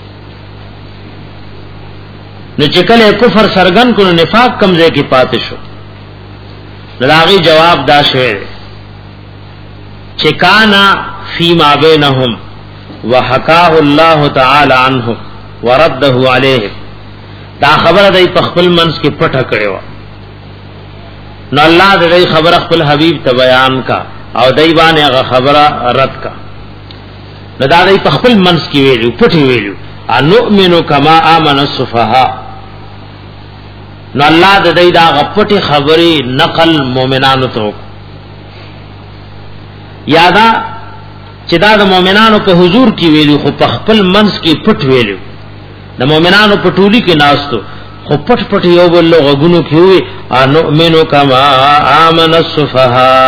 نو چې کله کفر سرګن کو نفاق کمزې کې پاتې شو لغوی جواب دا شوی چې کانا فی ما بینهم وحکاه الله تعالی عنه ورده علیه دا خبره دای په خپل منس کې پټه کړو نو الله دې خبره خپل حبیب ته بیان کا او دای باندې هغه خبره رد کا ندا دای په خپل منس کې ویلو پټي ویلو انؤمنو کما امن الصفها نو الله د دې دا غپټي خبري نقل مؤمنانو ته یادا چې دا د مؤمنانو په حضور کې ویلو خو په خپل منس کې پټ ویلو د مؤمنانو په ټولي کې ناستو خو پټ پټ یو بل غونو کې وي انؤمنو کما امن الصفها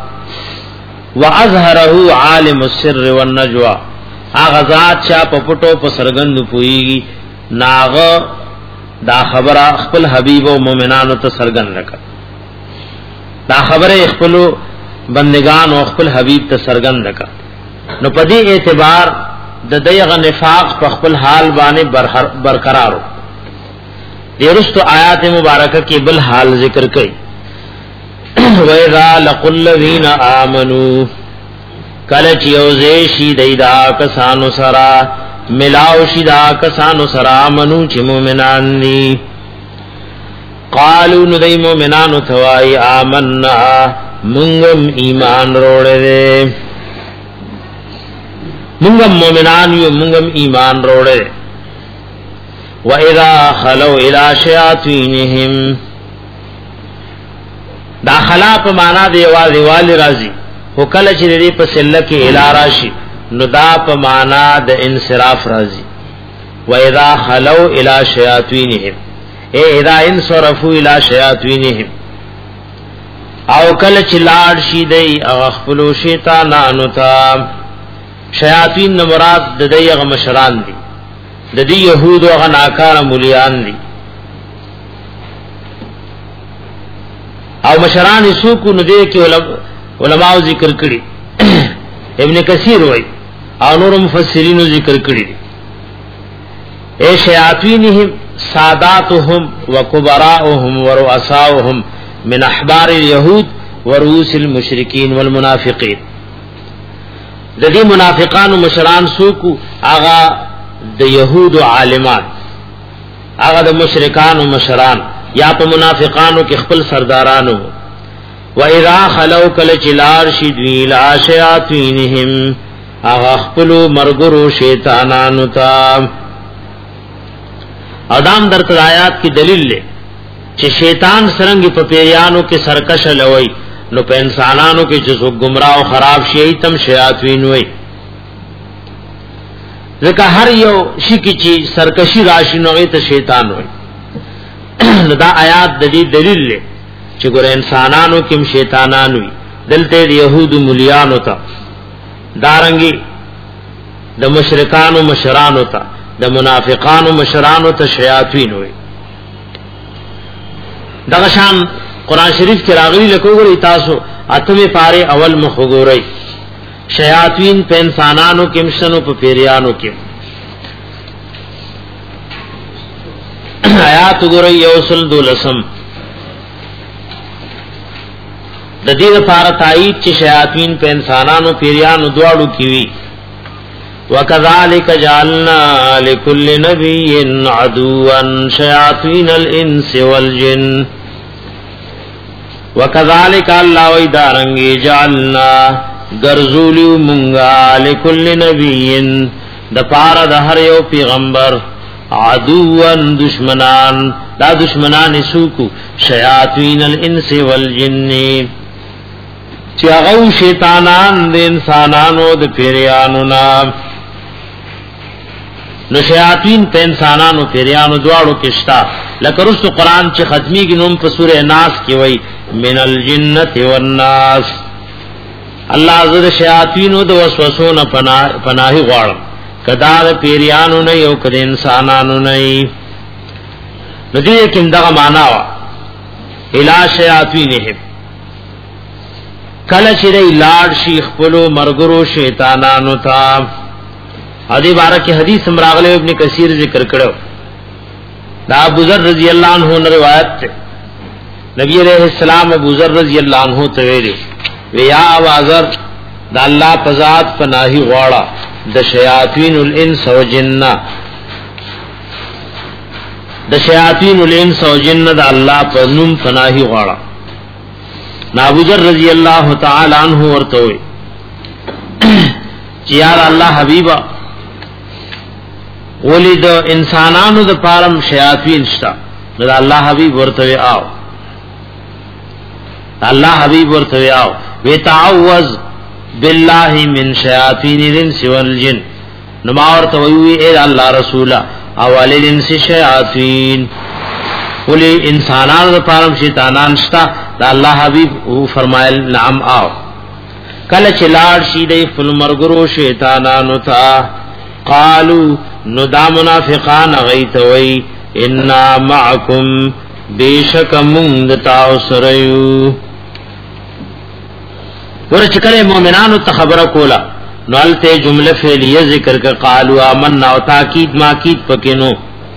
واظهره عالم السر والنجوا اغزاد چا پپټو په سرګند پويږي ناغه دا خبره خپل حبيب او مؤمنانو ته سرګند رکړه دا خبره خپل بندگان او خپل حبيب ته سرګند رکړه نو په دې اعتبار د دغه نفاق په خپل حال باندې برقرارو دیرستو آیات مبارکه کې بل حال ذکر کړي وَإِذَا لَقُوا الَّذِينَ آمَنُوا کله چې یوځې شي دایدا کسانو سره ملاو شي دا کسانو سره امنو چې مؤمنان دي قالو ندی مومنانو توائی آمنا منگم ایمان روڑے دے منگم مومنان یو منگم ایمان روڑے وَإِذَا خَلَوْا إِلَى شَيَاطِينِهِمْ دا خلا په معنا دی والی والی راضی هو کله چې دې په سله کې الی راشي نو دا په معنا د انصراف راضی وَإِذَا خَلَوْا إِلَى شَيَاطِينِهِمْ اے اذا انصرفوا الى شیاطینهم او کله چې لاړ شي دی او خپل شیطانانو ته شیاطین مراد د دغه مشران دي د دې يهود او غناکار مولیان دي او مشران سوکو نو دې کې علماء ذکر کړي ابن کثیر وای او نور مفسرین ذکر کړي اے شیاطینهم ساداتهم وكبراءهم ورؤساؤهم من احبار اليهود ورؤوس المشركين والمنافقين د دې منافقان او مشران سوکو هغه د يهود عالمان هغه د مشرکان او مشران یا په منافقانو کې خپل سردارانو و اذا خلو کل چلار شدوی لا شیاطینهم هغه خپل مرګرو شیطانانو ته ادم در آیات کی دلیل لے چې شیطان سرنګ په پیرانو کې سرکش لوي نو په انسانانو کې چې سو گمراه او خراب شي تم شیاطین وي ځکه هر یو شي کې چې سرکشي راشي نو ته شیطان وي دا آیات د دې دلیل لے چې ګور انسانانو کې شیطانان وي دلته د يهود مليانو ته دارنګي د مشرکانو مشرانو ته د منافقانو مشرانو ته شیاطین وي دغه شان قران شریف کې راغلي لکه وګورئ تاسو اتمه پاره اول مخ وګورئ شیاطین په انسانانو کې مشنو په پیریانو کې آیات وګورئ یوسل دولسم د دې لپاره تایید چې شیاطین په انسانانو پیریانو دواړو کې وي وَكَذَلِكَ جَعَلْنَا لِكُلِّ نَبِيٍّ عَدُوًّا شَيَاطِينَ الْإِنسِ وَالْجِنِّ وَكَذَلِكَ اللَّهُ وَإِدَارَنْگِ جَعَلْنَا گرزولیو منگا لِكُلِّ نَبِيٍّ دپار دہر یو پیغمبر عدوًا دشمنان دا دشمنان سوکو شیاطین الانس والجن چاغو شیطانان د انسانانو د پیریانو نام نو شیاطین په انسانانو پیریانو دواړو کې شتا لکه رسو قران چې ختمي ګنوم په سوره ناس کې وای من الجنه والناس الله عز شیاطینو د وسوسو نه پناه پناهي غواړم کدا د پیریانو نه یو کده انسانانو نه نو دې کې دغه معنا وا الا شیاطینهم کله چې لاړ شي خپل مرګرو شیطانانو ته ادي بارک حدیث امراغله ابن کثیر ذکر کړو دا ابو ذر رضی اللہ عنہ نے روایت ته نبی علیہ السلام ابو ذر رضی اللہ عنہ ته ویلي ویا ابو ذر د الله پزاد پناهي غواړه د شیاطین الانس او جن د شیاطین الانس او جن د الله په نوم پناهي غواړه ابو ذر رضی اللہ تعالی عنہ ورته وي چې یا الله حبیبا ولید انسانانو د پارم شیاطین شتا د الله حبیب ورته آو الله حبیب ورته آو وی تعوذ بالله من شیاطین الانس والجن نو ما ورته وی اے الله رسولا اول الانس شیاطین ولی انسانانو د پارم شیطانان شتا دا الله حبیب او فرمایل نعم آو کله چې لاړ شي د خپل مرګرو شیطانانو ته قالو نو دا منافقان غیتوي ان معکم بیشک من تاسریو ورچ کله مؤمنانو ته خبره کولا نو الته جمله فعلیه ذکر ک قالو آمنا او تاکید ماکید پکینو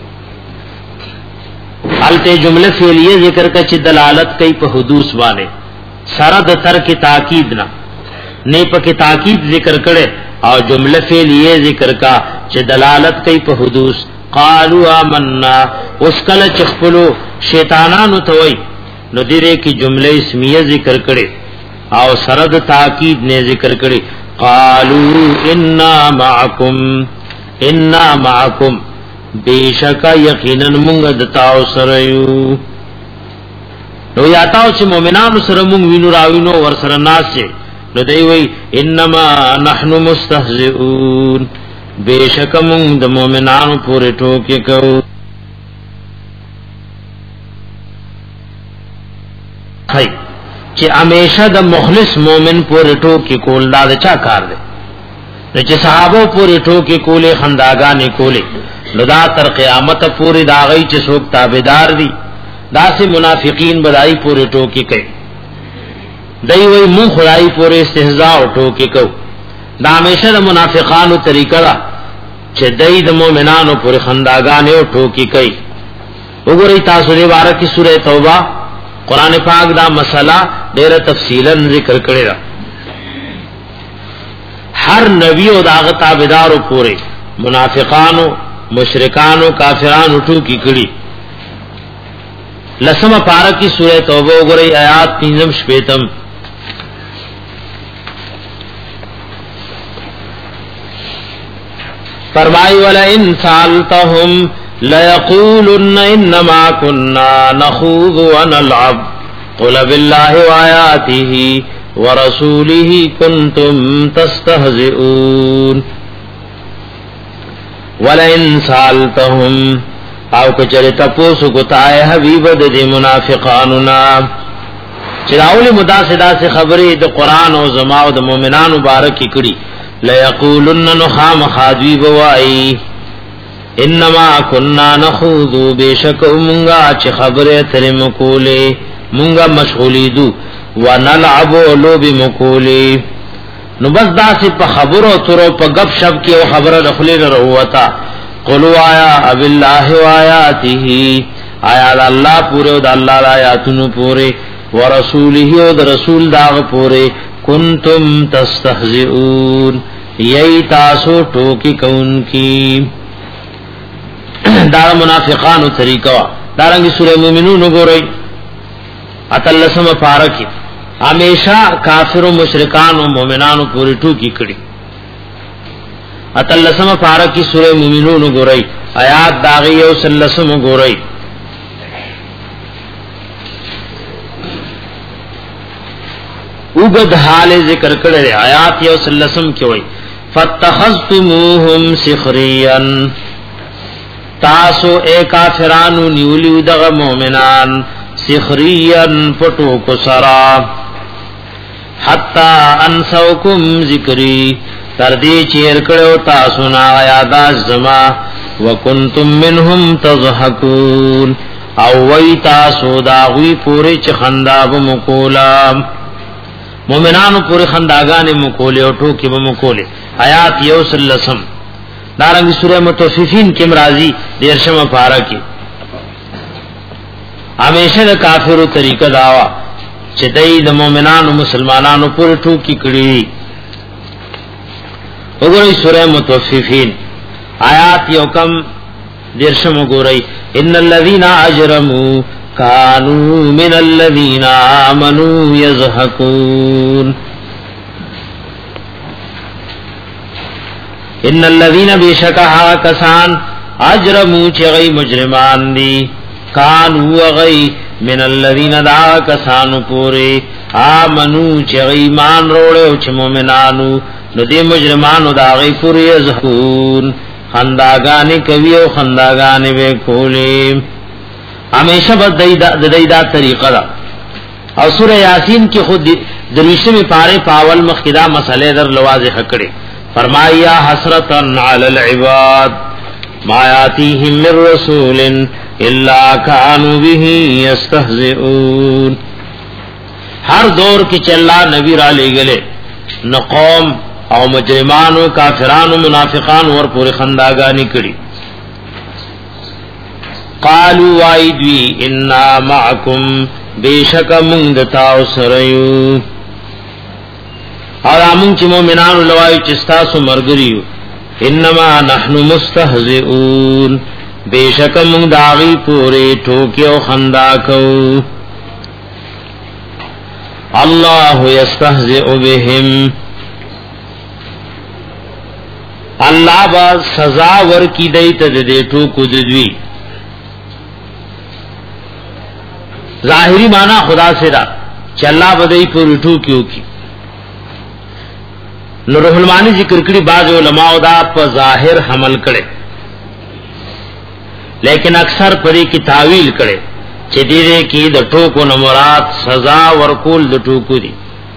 الته جمله فعلیه ذکر کا چې دلالت کوي په حدوث باندې سره د تر کې تاکید نه نه په کې تاکید ذکر کړي او جمله فعلیه ذکر کا چې دلالت کوي په حدوث قالوا آمنا اس کله چې خپل شیطانانو ته وای نو دې کې جمله اسمیه ذکر کړي او سرد تاکید نے ذکر کړي قالوا انا معکم انا معکم بیشکا یقینا موږ د تاسو سره یو نو یا تاسو چې مؤمنانو سره موږ وینو راوینو ور سره ناس نو دی وی انما نحن مستهزئون بیشک موږ د مؤمنانو پورې ټوکې کوو هاي چې همیشه د مخلص مؤمن پورې ټوکې کول دا چا کار دی چې صحابه پورې ټوکې کولې خنداګانې کولې نو دا تر قیامت پورې دا غي چې څوک تابعدار دي دا سي منافقین بدای پورې ټوکې کوي دای وی مون خدای پورې استهزاء او ټوکې کوي دا همیشه د منافقانو طریقه ده چې دای د مؤمنانو پورې خنداګانې او ټوکې کوي وګورئ تاسو دې باره کې سورې توبه قران پاک دا مسئلہ ډېر تفصیلا ذکر کړی دا هر نبی او داغه تابعدارو پورې منافقانو مشرکانو کافرانو ټوکی کړي لسمه پارا کی سورہ توبہ وګورئ آیات پنځم شپږم فرمای ولا ان سالتهم ليقولن انما كنا نخوض ونلعب قل بالله وآياته ورسوله كنتم تستهزئون ولئن سالتهم او کچره تاسو کو تای حبیب د منافقانو نا چراول مداسدا سے خبرې د قران او زما او د مؤمنانو مبارک کړي ليقولن نخام خادوی بوای انما كنا نخوض بشک مونږه چې خبره ترې مکولې مونږه مشغولیدو ونلعب لوب مکولې نو بس داسې په خبرو ترو په غب شپ کې او خبره دخلې وروتا قولوا آیا اب الله و آیاته آیا الله پورے او د الله آیاتونو پورے ورسوله او د رسول داغ پورے کنتم تستهزئون یی تاسو ټوکی کون کی دا منافقانو طریقہ دا رنگی سورہ مومنون وګورئ اتلسم پارکی ہمیشہ کافر و مشرکان و مومنانو پوری ټوکی کړي اتلسم پارکی سورہ مومنون وګورئ آیات داغی او سلسم وګورئ وګد حال ذکر کړي آیات یو سلسم کې وای فتخذتموهم سخريا تاسو اے کافرانو نیولیو دغه مؤمنان سخريا پټو کو سرا حتا انسوکم ذکری تر دې چیر کړو تاسو نا یاد ازما وکنتم منهم تضحكون او وای تاسو دا غوی پوره چ خندا بمکولا مومنانو پوره خنداګانې مکولې او ټوکی بمکولې آیات یو سلسم دارنگی سورہ متوففین کم راضی دیرشم پارا کی ہمیشہ دا کافر طریقہ داوا چدئی دا مومنان و مسلمانانو پر ٹوکی کڑی وګورئ سورہ متوففین آیات یو کم دیرشم وګورئ ان الذين اجرموا كانوا من الذين آمنوا يضحكون ان الذين بشکها کسان اجرموا چغی مجرمان دی کانوا غی من الذين دا کسان پوری آمنو چغی ایمان روڑے او چ مومنانو نو دی مجرمانو دا غی پوری زهون خنداگانی کوي او خنداگانی به کولی ہمیشہ بدای دا دای دا طریقہ دا او سورہ یاسین کی خود درویشت میں پارے پاول مخکدا مسئلے در لواضح کړي فرمایا حسرتن علی العباد ما یاتیہم من رسول الا كانوا به یستهزئون ہر دور کی چلا نبی را لے گلے نہ قوم او مجرمانو کافرانو منافقانو اور پورے خنداگانی کړي قالوا وایدوی انا معکم بیشک من دتاو سریو اور امون چې مومنان لوای چې تاسو مرګریو انما نحن مستهزئون بیشک مونږ داغي پوره ټوکی او خندا کو. الله یستهزئ بهم الله با سزا ورکی دیت دې ټوکو دوی. ظاهری معنی خدا سے دا چې الله بدای پوره ټوکیو کی. نو روح المانی ذکر کړي بعض علماء دا په ظاهر حمل کړي لیکن اکثر پرې کی تعویل کړي چې دې کې د ټوکو نه مراد سزا ورکول د ټوکو دي.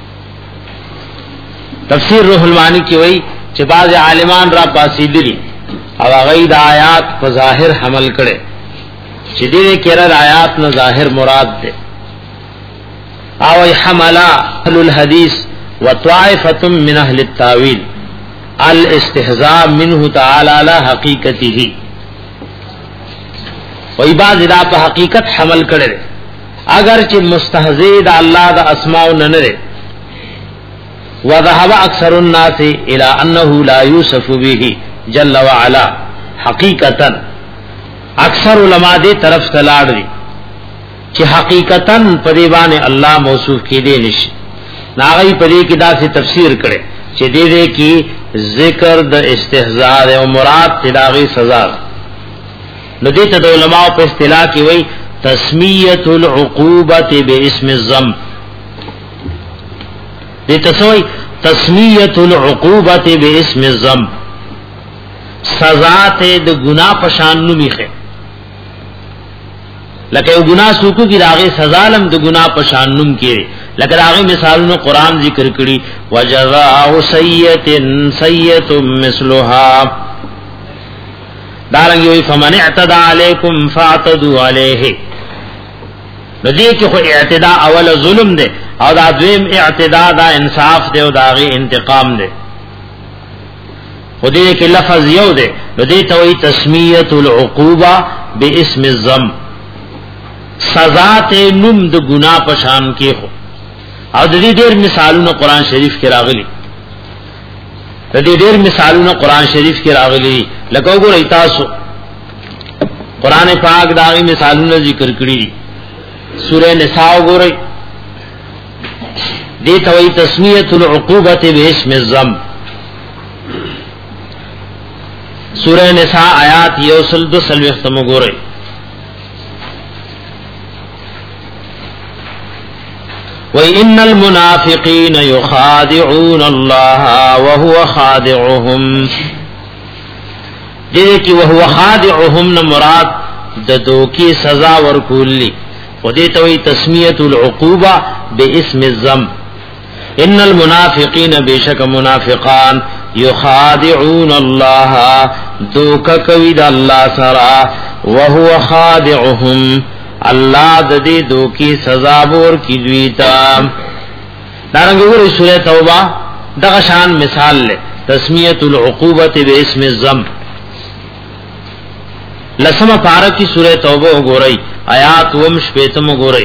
تفسیر روح المانی کې وایي چې بعض عالمان را پاسیدلی او هغه د آیات په ظاهر حمل کړي چې دې کې را آیات نه ظاهر مراد ده. او حملا اهل الحديث وطائفه من اهل التاويل الاستهزاء منه تعالى على حقيقته. وای باز دا په حقیقت حمل کړي اگر چې مستهزئ د الله د اسماء نه نه. وذهب اکثر الناس الى انه لا يوصف به جل وعلا حقیقتا. اکثر علماء دې طرف تلاړ دي چې حقیقتا په دی باندې الله موصوف کېدی نشي. ناغي په دې کې دا څه تفسیر کړي چې دې دې کې ذکر د استهزاء او مراد تلاغي سزا. نو دې ته د علماء په اصطلاح کې وایي تسمیه العقوبه باسم الذم. دې تسوي تسمیه العقوبه باسم الذم، سزا ته د ګناه په شان نوميخه. لکه یو ګناه سوکو کی راغه سزا لم د ګناه په شان نوم کړي. لکه راغه مثالونو قران ذکر کړي وجزاء سیئه سیئه مثلها. دارنګ وی فمن اعتدى علیکم فاعتدوا علیه. ندی کې خو اعتداء اول ظلم ده او دا دویم اعتداء دا انصاف ده او داغه انتقام ده. خدای کې لفظ یو ده نو دې ته وی تسمیه العقوبه باسم الذم، سزا ته نوم د ګناه په شان کې خو. او د دې ډېر مثالونه قران شریف کې راغلي د دې ډېر مثالونه قران شریف کې راغلي. لکه وګورئ تاسو قران پاک داغي مثالونه ذکر کړی دي. سورہ نساء وګورئ دې ته وی تسمیه العقوبه باسم الذم. سورہ نساء آیات یوسل دو سلوختم وګورئ. وَإِنَّ الْمُنَافِقِينَ يُخَادِعُونَ اللَّهَ وَهُوَ خَادِعُهُمْ. دې کې وهو خادعهم نه مراد د دوکي سزا ورکولي. و دې ته وی تسمیه العقوبه باسم الذم. ان المنافقین بشک منافقان یخادعون الله دوکا کوي د الله سره وهو خادعهم الله د دې دوکي سزا ور کی دوی تا. دارنګ وګورئ سورۃ توبه دغه شان مثال له تسمیه العقوبه باسم الذم. لسمه پارہ کی سورۃ توبه وګورئ آیات ومش پیتم وګورئ.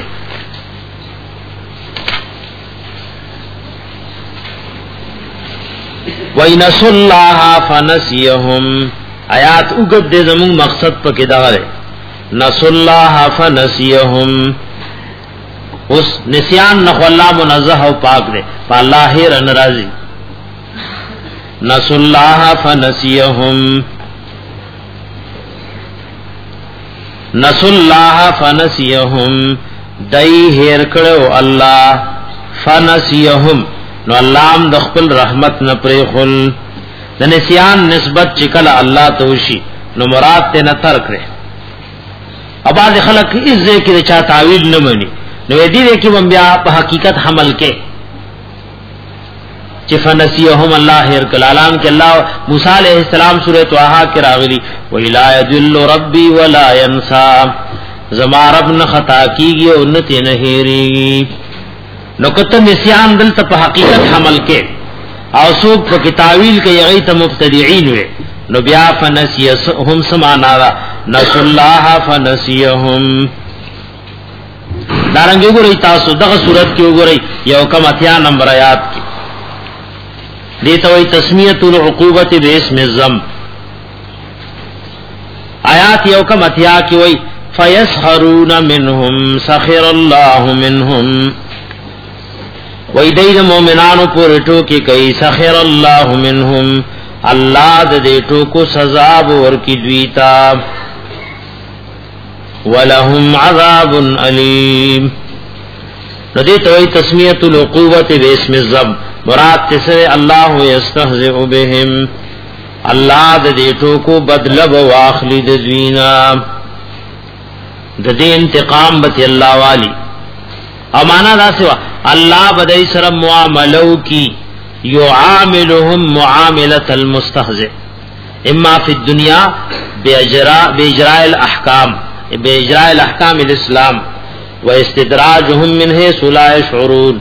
وَإِنَسُوا اللَّهَ فَنَسِيَهُمْ. آیات وګد دې زموږ مقصد پکې دا غره نسوا الله فنسيهم. اس نسیان نخو اللہ منزہ و پاک دے پا اللہ رن رازی. نسوا الله فنسيهم نسوا الله فنسيهم دای هیر کړو الله فنسيهم نو الله ام د خپل رحمت نه پرې خل. د نسیان نسبت چکل الله توشي نو مراد ته نه تر کړي. اباظ خلق اس ذکر کې چا تعویل نه مني نو دې دې کې بیا په حقیقت حمل کې چې فنسيهم الله هر کلالان کې الله موسی عليه السلام سورۃ طه کې راغلي وَإِلَى يَدُلُّ رَبِّي وَلَا يَنْسَى. زما رب نه خطا کیږي او نه ته نه هېریږي. نو کته نسیان دلته په حقیقت حمل کې او څوک په تعویل کې یغی ته مبتدعين وي نو بیا فنسيهم سمانا نسوا الله فنسيهم. دارنګ وګورئ تاسو دغه صورت کې وګورئ یو کم اتیا نمبر آیات کې دیتا وی تسمیت العقوبت باسم الذم. آیات آیات یو کم اتیا کی وی فیسخرون منهم سخر الله منهم وی دید مومنانو پر ٹوکی کئی سخر الله منهم اللہ دے ٹوکو سزاب ورکی دویتا ولهم عذاب علیم ندیت وی تسمیت العقوبت باسم الزب مراد تسر اللہ یستہزئ بهم اللہ دے ٹوکو بدلب واخلی دوینا دے انتقام بتی اللہ والی امانا دا سوا اللہ بدئی سر معاملو کی یعاملهم معاملت المستہزئ اما فی الدنیا بیجراء الاحکام بیجراء الاحکام الاسلام و استدراجهم من حیث لا یشعرون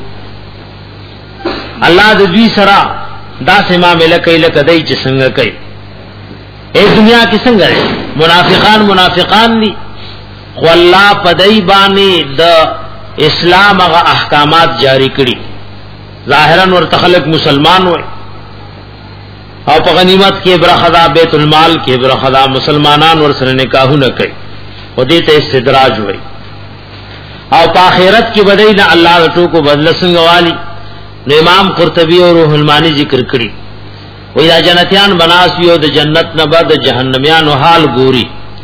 اللہ دوی سرا دا سما ملکی لکدئی چی سنگ کئی اے دنیا کی سنگ ہے منافقان منافقان دی خو اللہ پدئی بانی دا اسلام اغا احکامات جاری کری ظاہراً ور تخلق مسلمان ہوئے او پا غنیمت کے برخدا بیت المال کے برخدا مسلمانان ور سر نکاحو نکئی و دیتا استدراج ہوئی او پا آخرت کی بدئی نا اللہ رٹو کو بدل سنگوالی نو امام قرطبی اور روح المانی ذکر کری وی دا جنتیان بناسیو دا جنت نبا دا جہنمیان و حال گوری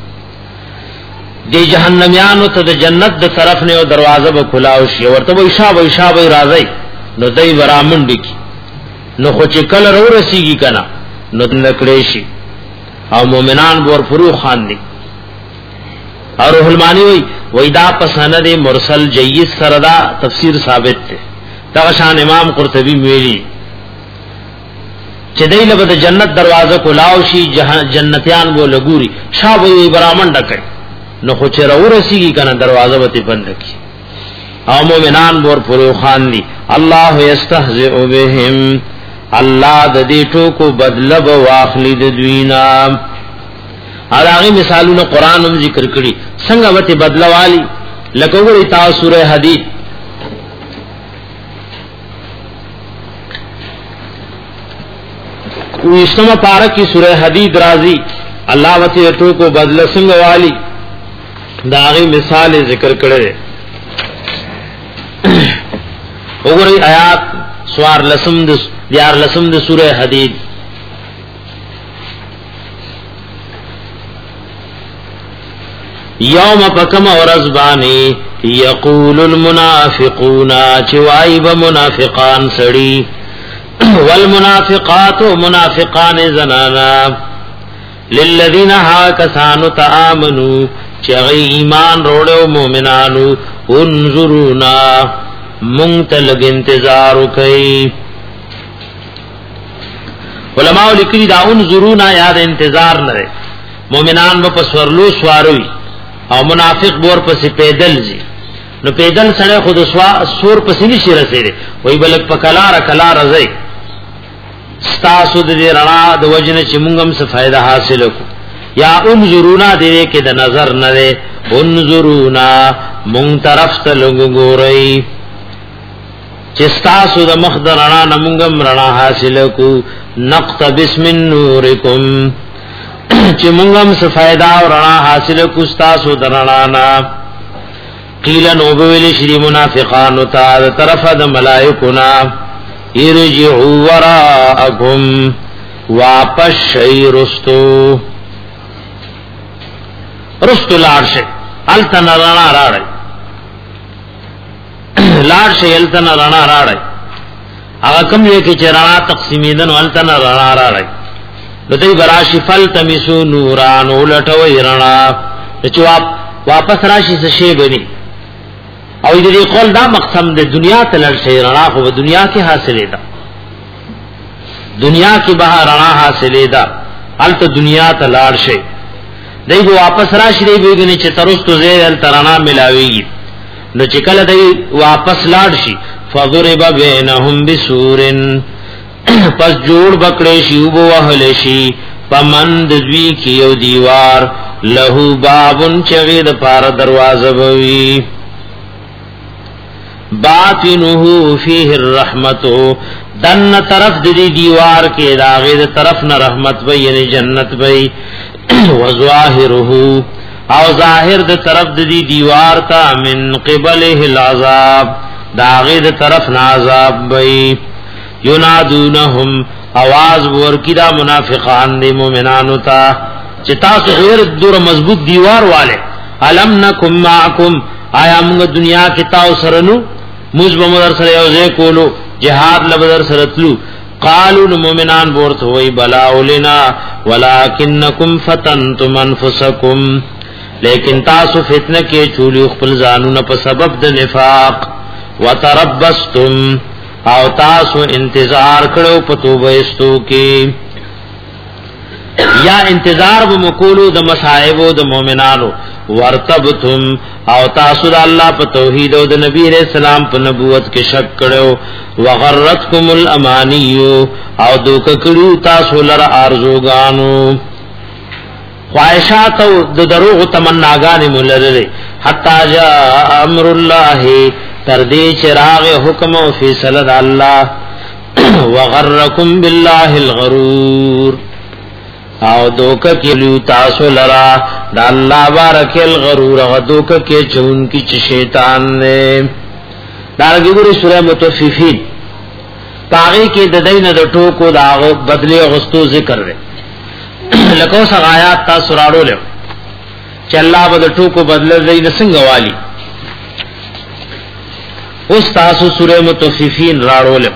دی جہنمیانو تا دا جنت دا طرف نے دروازہ با کھلاوشی ورطا با اشاب اشاب رازی نو دی برامن ڈکی نو خوچی کل رو رسی گی کنا نو نکڑیشی او مومنان بور فرو خان دی اور روح المانی وی وی دا پسند مرسل جید سردا تفسیر ثابت تے تغشان امام قرطبی میری چه دی لبا دا جنت دروازہ کھلاوشی جنتیان بو لگوری شاب وی برامن ڈکے نو خو چر ورسیږي کنه دروازه به بند کی او مومنان بور پرو خان دی الله یستهزئ بهم الله د دې ټکو بدله به واخلي د دوینا هغه مثالونه قران هم ذکر کړي څنګه وته بدله والی لکه وګورئ تاسو سوره حدید ویشتمه پارہ کی سوره حدید راضی الله وته ټکو بدله څنګه والی دا غي مثال ذکر کړل وګورئ آیات سوار لسم د یار لسم د سوره حدید یوم پکم ورزبانی یقول المنافقون چوایب منافقان سڑی والمنافقات منافقان زنانا للذین ها کسانو تآمنوا چغی ایمان روڑو مومنانو انظرونا منتلگ انتظارو کئی علماء لکلی دا انظرونا یاد انتظار نرے مومنان با پس ورلو سواروی او منافق بور پس پیدل زی نو پیدل سڑے خود سور پسی نشی رسے دے وی بلک پا کلار کلار رزے ستاسو دے رنا دا وجن چی منگم سے فائدہ حاصل کو یا انظرونا دے کہ دا نظر نہ دے انظرونا مونگ طرف تلنگ گورئی چستاسو دا مخدر رنا نمونگم رنا حاصل کو نقتبس من نورکم چی مونگم سفیدہ و رنا حاصل کو ستاسو دا رنانا قیلن اوبویل شری منافقانو تا دا طرف دا ملائکونا ارجعو وراءکم واپس شئی رستو رستو لارشے التن رانا راڑے لارشے التن رانا راڑے اگا کم یہ کہ رانا تقسیمیدن التن رانا راڑے لدی براشی فلتمسو نوران اولٹوئی رانا چو آپ واپس راشی سے شے بنی او دې قول دا مقسم دے دنیا تلل شي رانا خو دنیا کې حاصلې ده دنیا کې به رانا حاصلې ده الته دنیا تلل شي دای کو واپس راشي دی بیگنی چې ترستو زیر ال ترانا ملاویږي نو چې کله دی واپس لاړ شي فضرب بینهم بسورن پس جوړ بکړې شي او وهل شي پمند دوی کې یو دیوار له بابن چغید پار دروازه وي باطنه فيه الرحمت دن طرف دی دیوار کې داغه طرف نه رحمت وي یعنی جنت وي وظاهره او ظاهر د طرف د دی دیوار تا من قبله العذاب داغه د طرف نا عذاب بی ینادونهم आवाज ورکی دا منافقان دی مومنانو تا چتا سو غیر دور مضبوط دیوار والے علم نکم معکم آیا موږ دنیا کې تاسو سره نو موږ به مدر سره یوځای کولو جهاد لبدر سره تلو قالوا المؤمنان ورته وی بلا ولنا ولکنکم فتنتم انفسکم لیکن تاسو فتنه کې چولی خپل ځانونه په سبب د نفاق وتربستم او تاسو انتظار کړو په توبه استو کې یا انتظار به مکولو د مصائب د مؤمنانو ورتبتم او تاسو د الله په توحید او د نبی رسول الله په نبوت کې شک کړو وغرتکم الامانی او دوک کړو تاسو لره ارزوګانو خواہشات او د دروغ تمناګانې مولره حتا جاء امر الله تر دې چراغ حکم او فیصله د الله وغرکم بالله الغرور او دوک کلیو تاسو لرا د الله بارک الغرور او دوک کې چون کی شیطان نے داږي ګورې سورہ متففین پاره کې د دین د ټوکو داغو بدلی غستو ذکر لري لکه څنګه آیات تاسو راړو له چې الله به د ټوکو بدل دین څنګه والی اوس تاسو سورہ متففین راړو له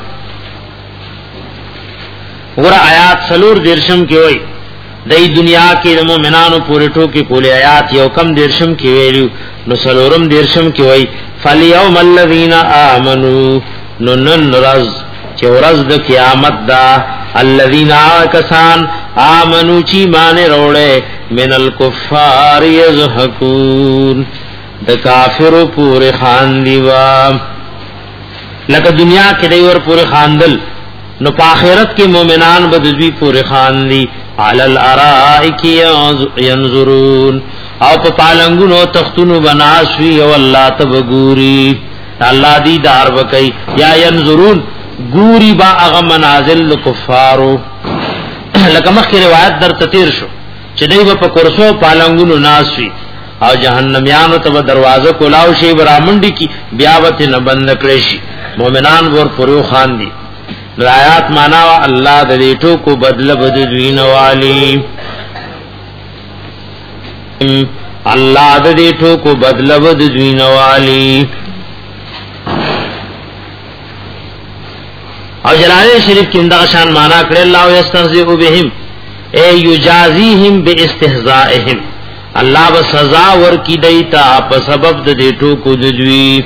ور آیات سلور درشم کې وای دای دنیا کې د مؤمنانو پورې ټوکی کولې آیات یو کم درشم کې ویلو نو سلورم درشم کې وای فالیوم الذین آمنو نو نن راز چې ورځ د قیامت دا الذین کسان آمنو چې مان وروړې من الکفار یضحکون د کافرو پورې خان دیوا لکه دنیا کې دی ور پورې خاندل نو په آخرت کې مؤمنان بدوی پورې خان دی علی الارائک ینظرون او په پالنګونو تختونو بناسوی او الله تبغوري الله دی دار وکي یا ینظرون ګوري با هغه منازل کفارو لکه مخکې روایت در تیر شو چې دوی په کرسو پالنګونو ناسوی او جهنميانو ته دروازه کولاو شي برامنډي کی بیا وته نه بند کړی شي مؤمنان ور پرو خان دي آیات مانا اللہ دلیٹو کو بدل بدوین والی اللہ دلیٹو کو بدل بدوین والی اور جلال شریف کی اندغشان مانا کرے اللہ یستہزئ بہم اے یجازیہم بے استہزائہم اللہ با سزا ورکی دیتا پا سبب دلیٹو کو ددوی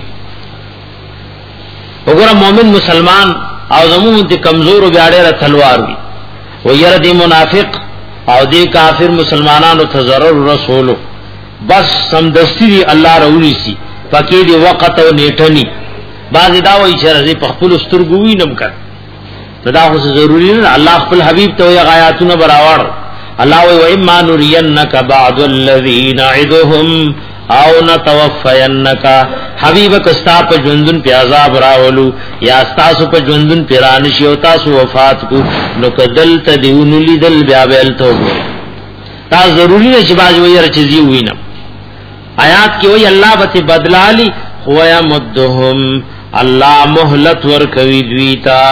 اگر مومن مسلمان او زمون ته کمزور او بیاړه را تلوار وي و ير دي منافق او دي کافر مسلمانانو ته ضرر رسولو بس سمدستی دی الله رولي سي پکې دی وخت او نیټني باز دا وایي چې رضی په خپل سترګوي نم کړ دا خو ضروری نه الله خپل حبيب ته یې غایاتونه براوړ الله وی و اما نرینک بعض الذین نعدهم او نتوفینک حبیب کستا په ژوندون په عذاب راولو یا تاسو په ژوندون پیرانشي او تاسو وفات کو نو کدل تدیون لیدل بیا ویل ته تا ضروری نه چې باج وی رچزی وینم آیات کې وی الله به بدلالی هو یمدهم الله مهلت ور کوي دوی تا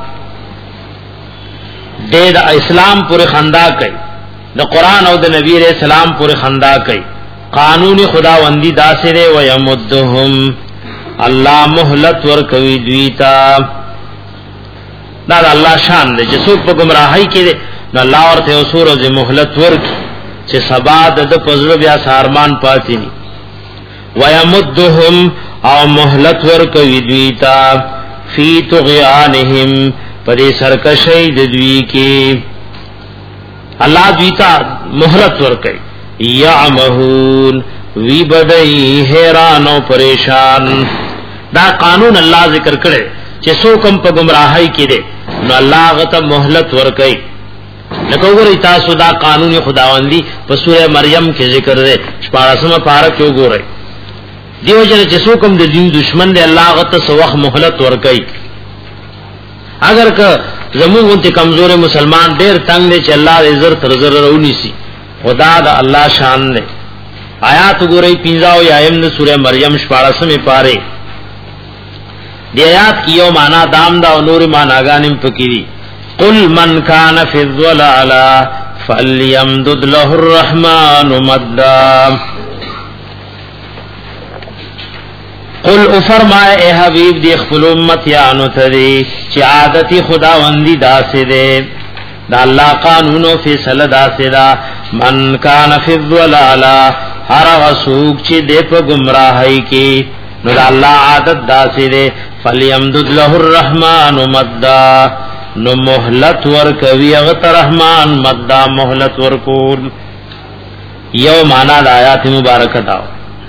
د اسلام پر خندا کوي د قران او د نبی رسول سلام پر خندا کوي قانون خداوندی داسره و یمدهم الله مهلت ور کوي دویتا دا الله شان دې چې څوک په گمراهۍ کې نو الله ورته اوسور او مهلت ور چې سبا د پزړه بیا سارمان پاتې ني و یمدهم او مهلت ور کوي دویتا فی طغیانهم پدې سرکشی د دوی کې الله دویتا مهلت ور کوي یعمهون وی بدئی حیران او پریشان دا قانون الله ذکر کړي چې څوک په گمراهۍ کې دي نو الله غته مهلت ور کوي لکه وګورئ تاسو دا قانون خداوندی په سوره مریم کې ذکر دی شپږمه پاره کې وګورئ دیو جن چې څوک د دین دشمن دی الله غته سوخ مهلت ور کوي اگر که زموږ ته کمزور مسلمان ډېر تنگ دی چې الله دې زر تر زر رونی سي خدا دا الله شان دے. آیات گورئی پینزاو یا امن سورہ مریم شپارسم پارے دی آیات کی یو مانا دام دا و نور ماناگانم پکیری. قل من کان فی الضلالا فلیمدد له الرحمن مددا. قل او فرمائے اے حبیب دی خپل امتیانو تدی چی عادتی خداوندی دا سے دے دا اللہ قانونو فیصل دا سے دا. من کان فی الضلالا ہر غسوک چی دے پا گمراہی کی نو دا اللہ عادت دا سے دے. فلیمدد له الرحمن مددا نو محلت ورکوی اغت رحمان مددا محلت ورکول. یو مانا دا آیات مبارک داو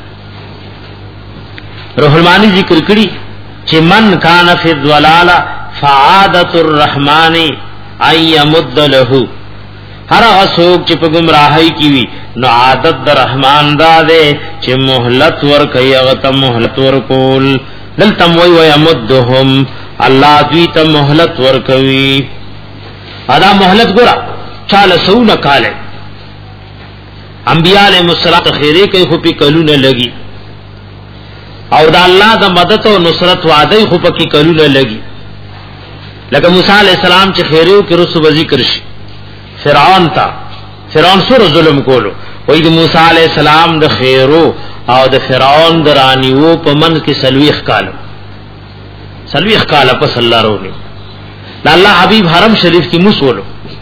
روح المانی ذکر کری چی من کان فی الضلال فعادت الرحمن ان یمد له. ہر غسوک چی پا گمراہی کیوی نو عادت دا رحمان دا دے چی محلت ورکی اغت محلت ورکول. دلتم وی ویمدهم اللہ دویتا محلت ورکوی. ادا محلت گرا چال سو نکالے انبیاء علیہ السلام خیرے کئی خوپی کلون لگی اور دا اللہ دا مدد و نصرت وعدی خوپا کی کلون لگی. لکہ موسیٰ علیہ السلام چی خیریو کی رسو بذکر شی فرعون تا فرعون سور ظلم کولو وی دا موسیٰ علیہ السلام دا خیرو او دا فرعون دا رانیو پا من کی سلویخ کالو سلویخ کالا پس اللہ رونی دا اللہ حبیب حرم شریف کی مسولو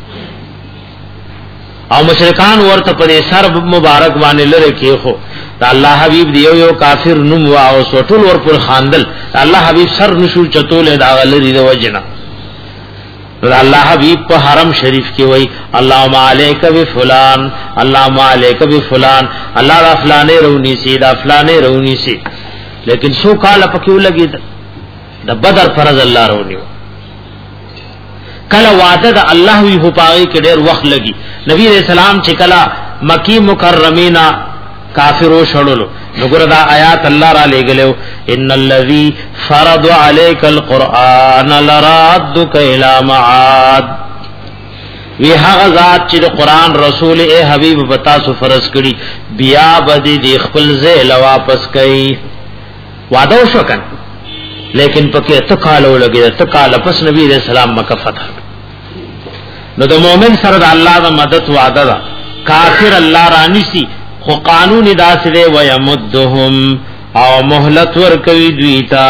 او مشرکان ورطا پدے سر مبارک بانے لرکی خو دا اللہ حبیب دیو یو کافر نم واو سوٹول ور پر خاندل دا اللہ حبیب سر نشو چطول دا غلری دا وجنا. دا اللہ حبیب پا حرم شریف کی وئی اللہم علیک بفلان اللہم علیک بفلان اللہ دا فلانے رونی سی دا فلانے رونی سی. لیکن سو کالا پکیو لگی دا, دا بدر فرض اللہ رونی ہو. کلا وعدہ دا اللہ وی ہو پاگئی کے دیر وقت لگی. نبی علیہ السلام چی کلا مکی مکرمینا کافرو شڑلو نگر دا آیات اللہ را لے گلو ان الذی فرض علیک القرآن لرادک الى معاد. وی حق ذات چی دا قرآن رسول اے حبیب بتا سو فرض کری بیا بدی دی خپل زیل واپس کئی. وعدہ شکن لیکن پکے تکالو لگے تکال پس نبی علیہ السلام مکہ فتح. نو دا مومن سر دا اللہ دا مدد وعدہ دا کافر اللہ رانی سی خو قانون دا سدے ویمدهم او محلت ورکوی دویتا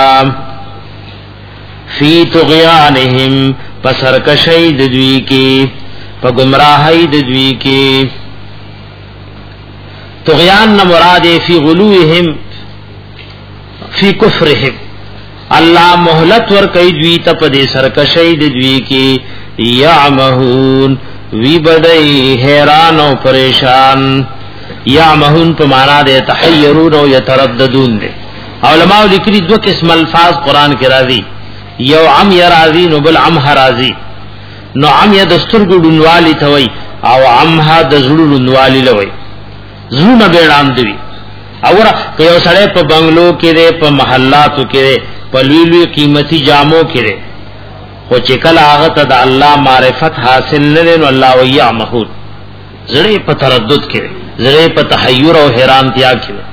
فی طغیانهم پسر کشید دوی کی پا گمراہی دوی کی. طغیان نمراد فی غلوهم فی کفرهم اللہ محلت ورکوی دویتا پا دے سرکشید دوی کی. یعمہون وی بدئی حیران و پریشان. یعمہون پا مانا دے تحیرون و یترددون دے. علماء ذکری دو قسم الفاظ قرآن کے راضی یو عمی راضی نو بل عمہ راضی. نو عمی دسترگو دنوالی توی او عمہ دزلو دنوالی لوی زلو بیڑام دوی. اور کہ یو سڑے پا بنگلو کے دے پا محلاتو کے دے پا لوی قیمتی جامو کے دے خو چکل آغت دا اللہ معرفت حاصل نلین واللہ ویا محود زڑے پا تردد کرے زڑے پا تحیر و حیرانتیا کرے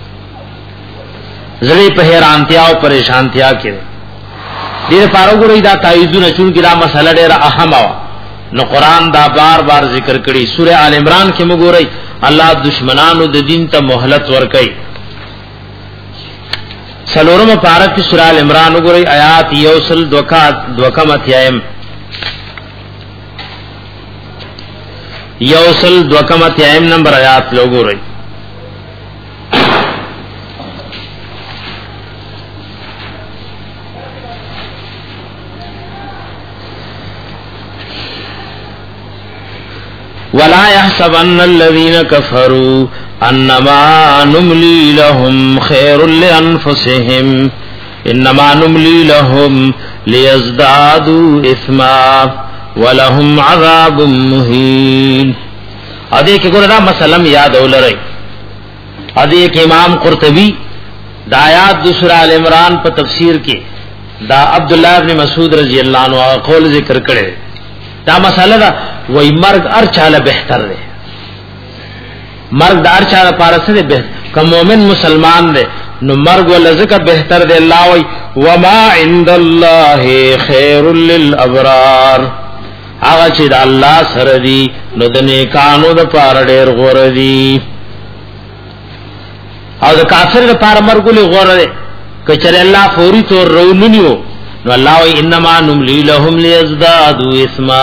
زڑے پا حیرانتیا و پریشانتیا کرے. دیر پارو گو رئی دا تائیدو نچون کی دا مسئلہ دیر اہم آوا نو قرآن دا بار بار ذکر کری. سورہ آل عمران کے مگو رئی اللہ دشمنانو دا دین تا محلت ورکئی. سلورم پارک کی سورہ آل عمران گو رئی آیات یوسل دوکم اتیائم یوسل دوکم اتیائم نمبر آیات لوگو رئی. ولا يحسبن الذين كفروا انما نملي لهم خير لانفسهم انما نملي لهم ليزدادوا اثما ولهم عذاب مهين. ادے کہ گورا مسلم یاد اولرے ادے کہ امام قرطبی دا آیات دوسرا ال عمران پر تفسیر کی دا عبداللہ ابن مسعود رضی اللہ عنہ قول ذکر کرے دا مسئلہ دا وہی مرگ ار چالا بہتر دے مرګ دار چا لپاره سره به کوم مؤمن مسلمان دی نو مرګ ولزکه بهتر دی. الله وی وما عند الله خير للابرار، هغه چې د الله سره دی نو د نیکانو د پاره ډېر غوړه دی او د کافر د پاره مرګ له غوړه دی. کچره الله فوري تور رونیو نو الله وی انما نملی لهم ليزدادوا اثما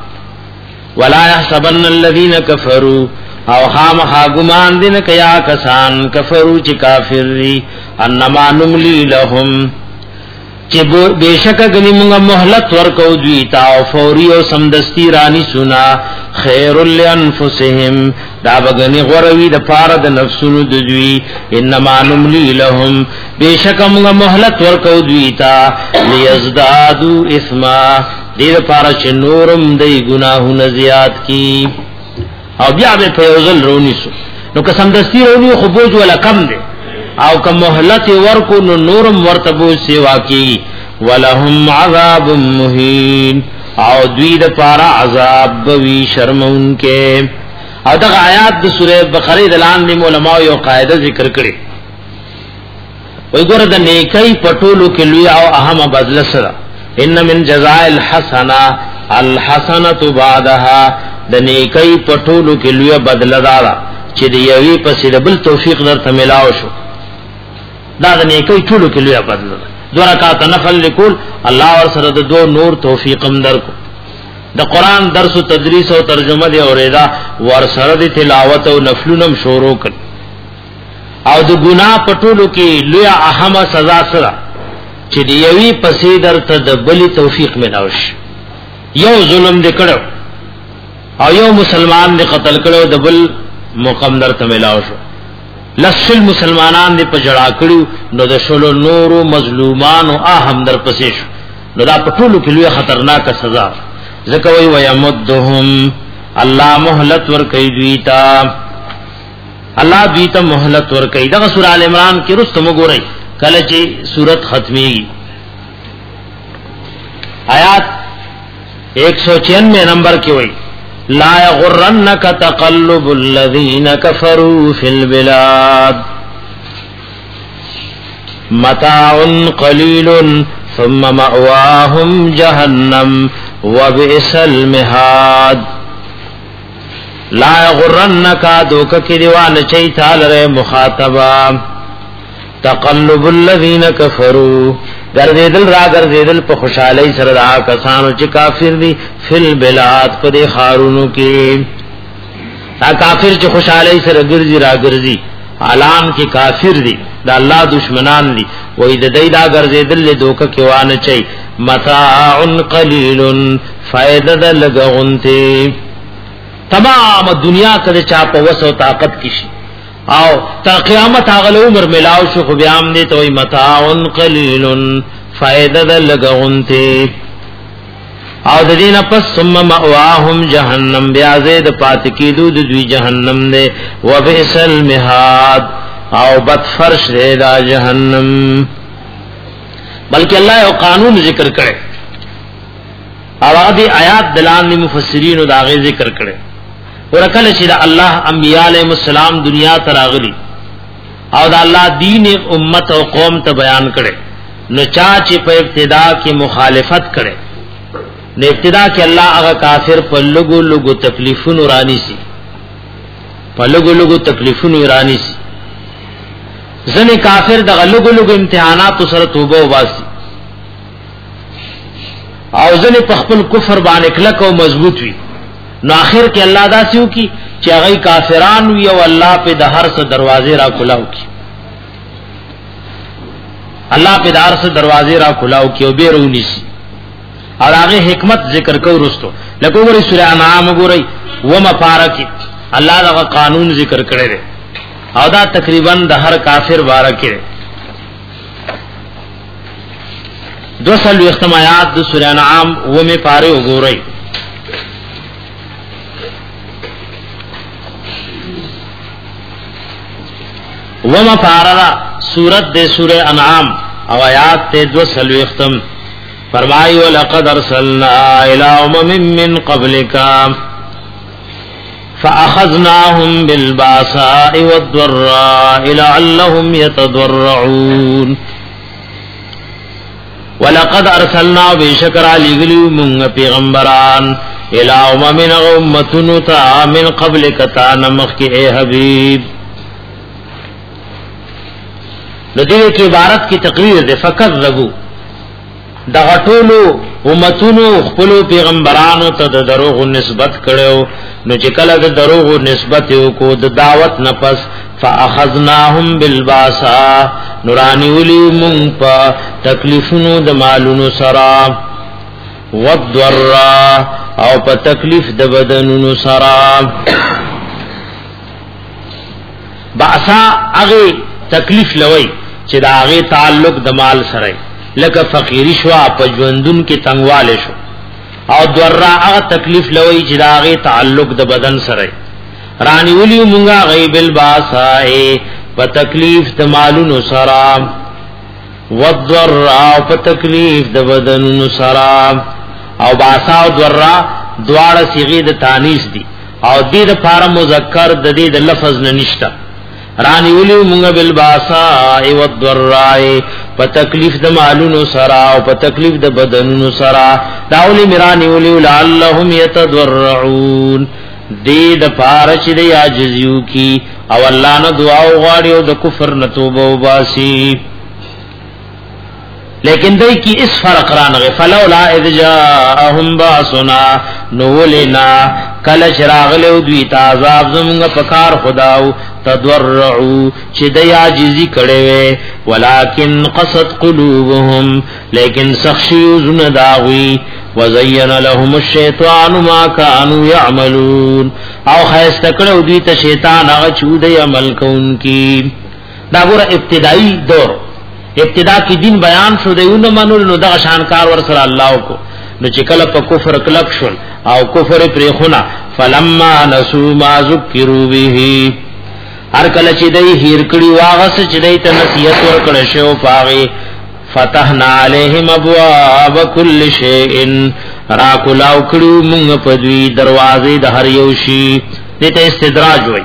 ولا يحسبن الذين كفروا او خامخا گمان دین کیا کسان کفرو چی کافر دی انما نملی لهم چی بیشک گنی منگا محلت ورکو دویتا او فوری او سمدستی رانی سنا خیر لانفسهم دا بگنی غروی دا پارد نفسونو دوی انما نملی لهم بیشک منگا محلت ورکو دویتا لیزدادو اثما دیر پارا چی نورم دی گناہو نزیاد کی او بیا به په یوزل رونی سو نو که سمدستی رونی خو بوج ولا کم دی او که مهلت ورکو نو نورم ورتبو سیوا کی ولهم عذاب مهین او دوی د پارا عذاب بوی شرمون کې. او دغه آیات د سوره بقره د لاندې علماء یو قاعده ذکر کړي وای ګوره د نیکي پټولو کې لوی او اهم بدله سره ان من جزاء الحسنه الحسنه بعدها د نیکي پټولو کې لوی بدله دارا چې دی یوی پسې د بل توفیق درته ملاو شو دا د نیکي ټولو کې لوی بدله دو رکعات نفل لکول الله ور سره د دو نور توفیق هم درکو. د قران درس او تدریس او ترجمه دی اوریدا ور سره د تلاوت او نفلونم شروع کړ او د ګناه پټولو کې لوی اهم سزا سره چې دی یوی پسې درته د بل توفیق ملاو شي. یو ظلم دکړو او یو مسلمان دی قتل کړو د بل مقام درته ملاو شو لسل مسلمانان دی په جړا کړو نو د شلو نورو مظلومانو اهم در پسې شو نو دا پټولو کې لوی خطرناک سزا ځکه وی ويمدهم الله مهلت ور کوي دویتا الله دویتا مهلت ور کوي. دا سورہ ال عمران کې رستم وګورئ کله چې سورت ختمي آیات ایک سو چھیانوے نمبر کې وی لا يغرنك تقلب الذين كفروا في البلاد متاع قليل ثم مأواهم جهنم وبئس المهاد. لا يغرنك دوک کی دیوان چیتا لرے مخاطبا تقلب الذين كفروا گردیدل را گردیدل په خوشحالی سره دا کسانو چې کافر دي فل بلاد په دې خارونو کې دا کافر چې خوشحالی سره ګرځي را ګرځي عالم کې کافر دي دا الله دشمنان دي وې د دې دا ګرځیدل له دوکه کې وانه چي متاع قليل فائدہ د لګونته تمام دنیا کله چا په وسو طاقت کې شي او تا قیامت هغه عمر ملاو شو خو بیا هم دې ته وي متاع قليل فائدہ د لګونته او د دې نه پس ثم مأواهم جهنم بیا زید پات کی دود دوی جهنم دې وبئس المهاد او بد فرش دې دا جهنم. بلکې الله یو قانون ذکر کړي او هغه آیات دلان مفسرین او دا غي ذکر کړي ورکل چې دا الله انبیاء علیهم السلام دنیا ته راغلي او دا الله دین امت او قوم ته بیان کړي نو چا چې په ابتدا کې مخالفت کړي نو ابتدا کې الله هغه کافر په لګو لګو تکلیفونو رانی سي په لګو لګو تکلیفونو رانی سي ځنې کافر د لګو لګو امتحانات سره توبه واسي او ځنې په خپل کفر باندې کلک او مضبوط وي نو اخر کې الله داسیو کی چې هغه کافران وي او الله په د هر څه دروازې را کلاو کی الله په د هر څه دروازې را کلاو کی او بیرونی سي اور هغه حکمت ذکر کو رستو لکه ګورې سورہ انعام ګورې و مفارق الله دا قانون ذکر کړی دی او دا تقریبا د هر کافر باره کې دو سلو اختمایات د سورہ انعام و می پاره وګورئ وما فارغا سورت دے سورہ انعام او آیات تے دو سلو اختم فرمائی وَلَقَدْ أَرْسَلْنَا إِلَىٰ أُمَمٍ مِّن قَبْلِكَ فاخذناهم بالباساء والضراء لعلهم يتضرعون ولقد ارسلنا بشکر لغلو من پیغمبران الى امم امتن تا من قبل کتا نمخ کے اے حبیب. ندیو کی عبارت کی تقریر دے فکذبوا دا غټولو امتونو خپلو پیغمبرانو ته د دروغ نسبت کړو نو چې کله د دروغ نسبت یو کو د دعوت نفس فاخذناهم بالباسا نورانی ولی مون په تکلیفونو د مالونو سرا والضرا او په تکلیف د بدنونو سرا. باسا هغه تکلیف لوي چې دا هغه تعلق د مال سره لکه فقیری شو په ژوندون کې تنگواله شو او ضرا هغه تکلیف لوي چې دا هغه تعلق د بدن سره رانی ولی مونږه غیب الباسای په تکلیف د مالونو سره والضرا په تکلیف د بدنونو سره او باسا او ضرا دواړه صيغه د تانیث دي او دې د فار مذکر د دې د لفظ نه نشتا. رانی ولی مونږه بالباسا ای والضراء په تکلیف د مالونو سرا او په تکلیف د بدنونو سرا داولی مرانی ولی لعلهم يتضرعون دې د پارچ دی عاجزیو کی او الله نه دعا وغواړي او د کفر نه توبه وباسي. لیکن دای کی اس فرق رانغه فلولا اذ جاءهم باسنا نولنا کل شراغلو دوی تعذاب زمونږ پکار خداو تضرعوا چې د عاجزی کړي وي ولکن قصد قلوبهم لیکن سخشیو زن داوی وزین لهم الشیطان ما كانوا يعملون او خیستکړو دوی ته شیطان هغه چودي عمل کوونکی. دا ګوره ابتدائی دور ابتدا کی دین بیان شو دیونه منول نو دغه شانکار ور سره الله کو نو چې کله په کفر کلک شول او کفر پرې خونه فلما نسوا ما ذکروا به هر کله چې دای هیر کړي واغس چې دای ته نصیحت ورکړ شو پاغي فتحنا علیهم ابواب کل شیء را کلاو کړو موږ په دوی دروازې د هر یو شی دې ته استدراج وای.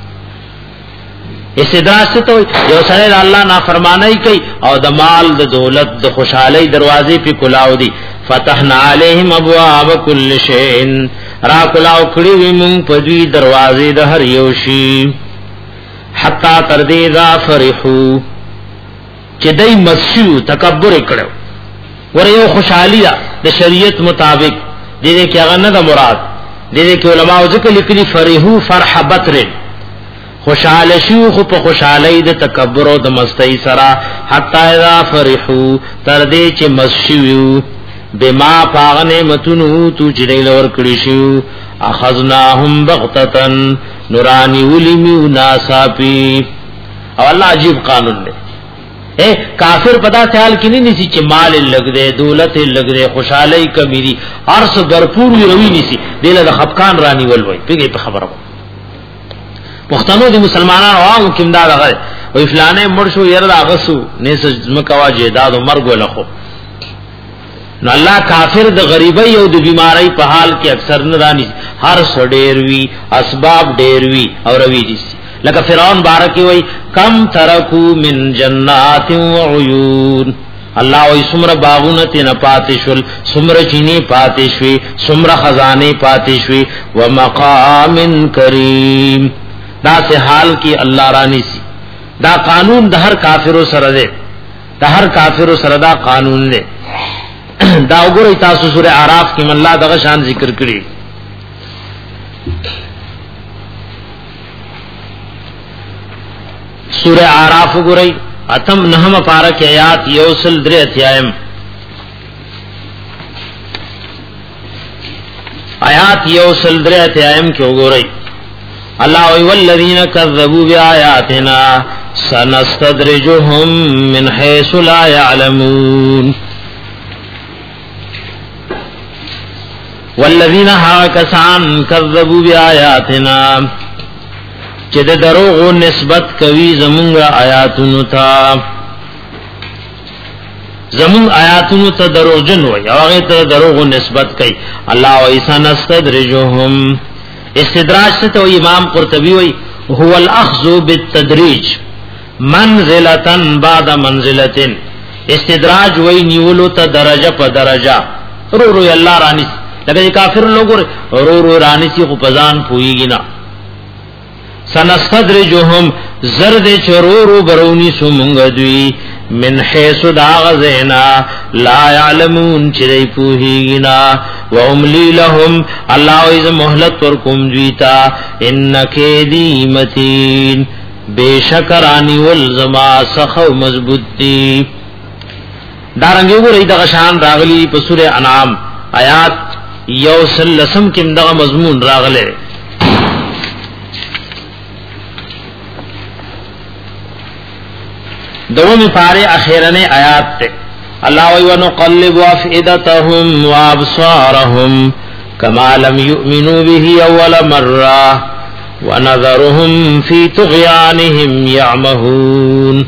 استدراج څه ته یو سره الله نافرمانی کوي او د مال د دولت د خوشحالي دروازې په کلاو دي. فتحنا علیهم ابواب کل شیء را کلاو کړی وي مونږ په دوی دروازې د هر یو شی حتا تر دې ذا فرحو چې دای مسیو تکبر کړو ور یو خوشحالي د شریعت مطابق دې کې هغه نه د مراد دې کې علماء ذکر لیکلي فرحو فرح بتر خوشاله شو خو په خوشالۍ د تکبر او د مستی سره حتا اذا فرحو تر دې چې مسیو بما پاغنه متونو تو چړې لور کړی شو اخذناهم بغتتن نورانی ولمیو ناساپی. او الله عجیب قانون دی اے کافر پتا خیال کینی نسی چې مال لګ دے دولت لګ دے خوشالۍ کمی دی ارس برپور روی نسی دله د خفقان رانی ول وای پیګه په خبره پښتنو د مسلمانانو عوام کوم دا غره وای فلانه مړ شو ير دا غسو نه سمکوا جیداد او مرګ ولخو نو الله کافر د غریبۍ او د بیماری په حال کې اکثر نه رانی هر سډیر وی اسباب ډیر وی او روی دي لکه فرعون بارکی وای کم ترکو من جنات و عیون الله وای سمره باغونه ته پاتشل سمره چینی پاتشوي سمره خزانه پاتشوي و مقام کریم دا سے حال کی اللہ رانی سی دا قانون دا ہر کافرو سره دے دا ہر کافرو سره دا قانون دے دا وګورئ تاسو سورہ اعراف کې الله دغه شان ذکر کړی سورہ اعراف وګورئ اتم نهم پارک آیات یوسل درې اتیایم آیات یوسل درې اتیایم کې وګورئ الله وی والذین کذبوا بآیاتنا سنستدرجهم من حيث لا يعلمون. والذین هاکسان کذبوا بآیاتنا چې د دروغ نسبت کوي زمونږ آیاتونو ته زمونږ آیاتونو ته دروغجن وي او هغه ته دروغ نسبت کوي. الله وی سنستدرجهم استدراج څه ته امام قرطبي وایي هو الاخذ بالتدریج منزلة بعد منزلة. استدراج وای نیولو ته درجه په درجه رو رو الله رانی لکه کافر لوګور رو رو رانی سی خو پزان پویږي نه. سنستدرجهم زرد چرورو برونی سمونگ دوی من حیث داغزینا لا یعلمون چرئی پوہیگنا و املی لهم اللہ عز محلت ورکم دویتا انکی دی متین بے شکرانی والزما سخو مضبوط دی. دارنگی گو رئی دغشان راغلی پسور انعام آیات یو سلسم کم دغ مضمون راغلے. دومی پارے اخیرنے آیات تے اللہ وَنُقَلِّبُ أَفْئِدَتَهُمْ وَأَبْصَارَهُمْ كَمَا لَمْ يُؤْمِنُوا بِهِ أَوَّلَ مَرَّةٍ وَنَذَرُهُمْ فِي طُغْيَانِهِمْ يَعْمَهُونَ.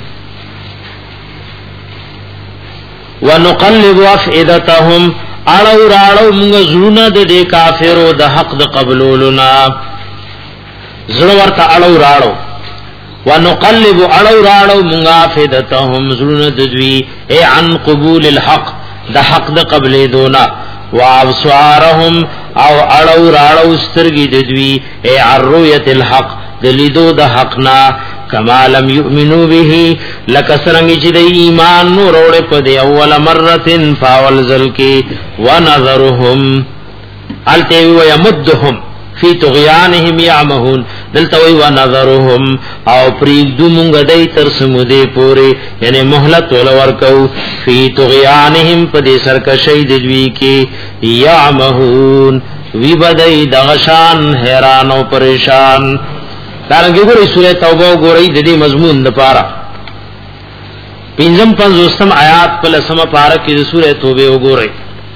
وَنُقَلِّبُ أَفْئِدَتَهُمْ اڑو راڑو منگ زلونا دے دے کافرو دا حق دا قبلولنا زلورتا اڑو راڑو ونقلب اڑو راڑو منگا فیدتهم زلون ددوی اے عن قبول الحق دا حق دا قبل دونا وابصارهم او اڑو راڑو استرگی ددوی اے عن رویت الحق دلیدو دا حقنا کما لم یؤمنو به لکسرنگی چی دی ایمان نو روڑے پدے اول مرتن فاول ذلکی ونظرهم علتیوی ویمدهم فی طغیانهم یعمهون دلتوی ونظرهم او پریگدو منگ دی ترسمو دی پوری یعنی محلت ولورکو فی طغیانهم پدی سرکشی ددوی کی یعمهون وی بدئی دغشان حیران و پریشان. دارنگی گوری سورہ توبہ گوری ددی مضمون دپارا پینزم پنزوستم آیات پلسم پارا کی سورہ توبہ گوری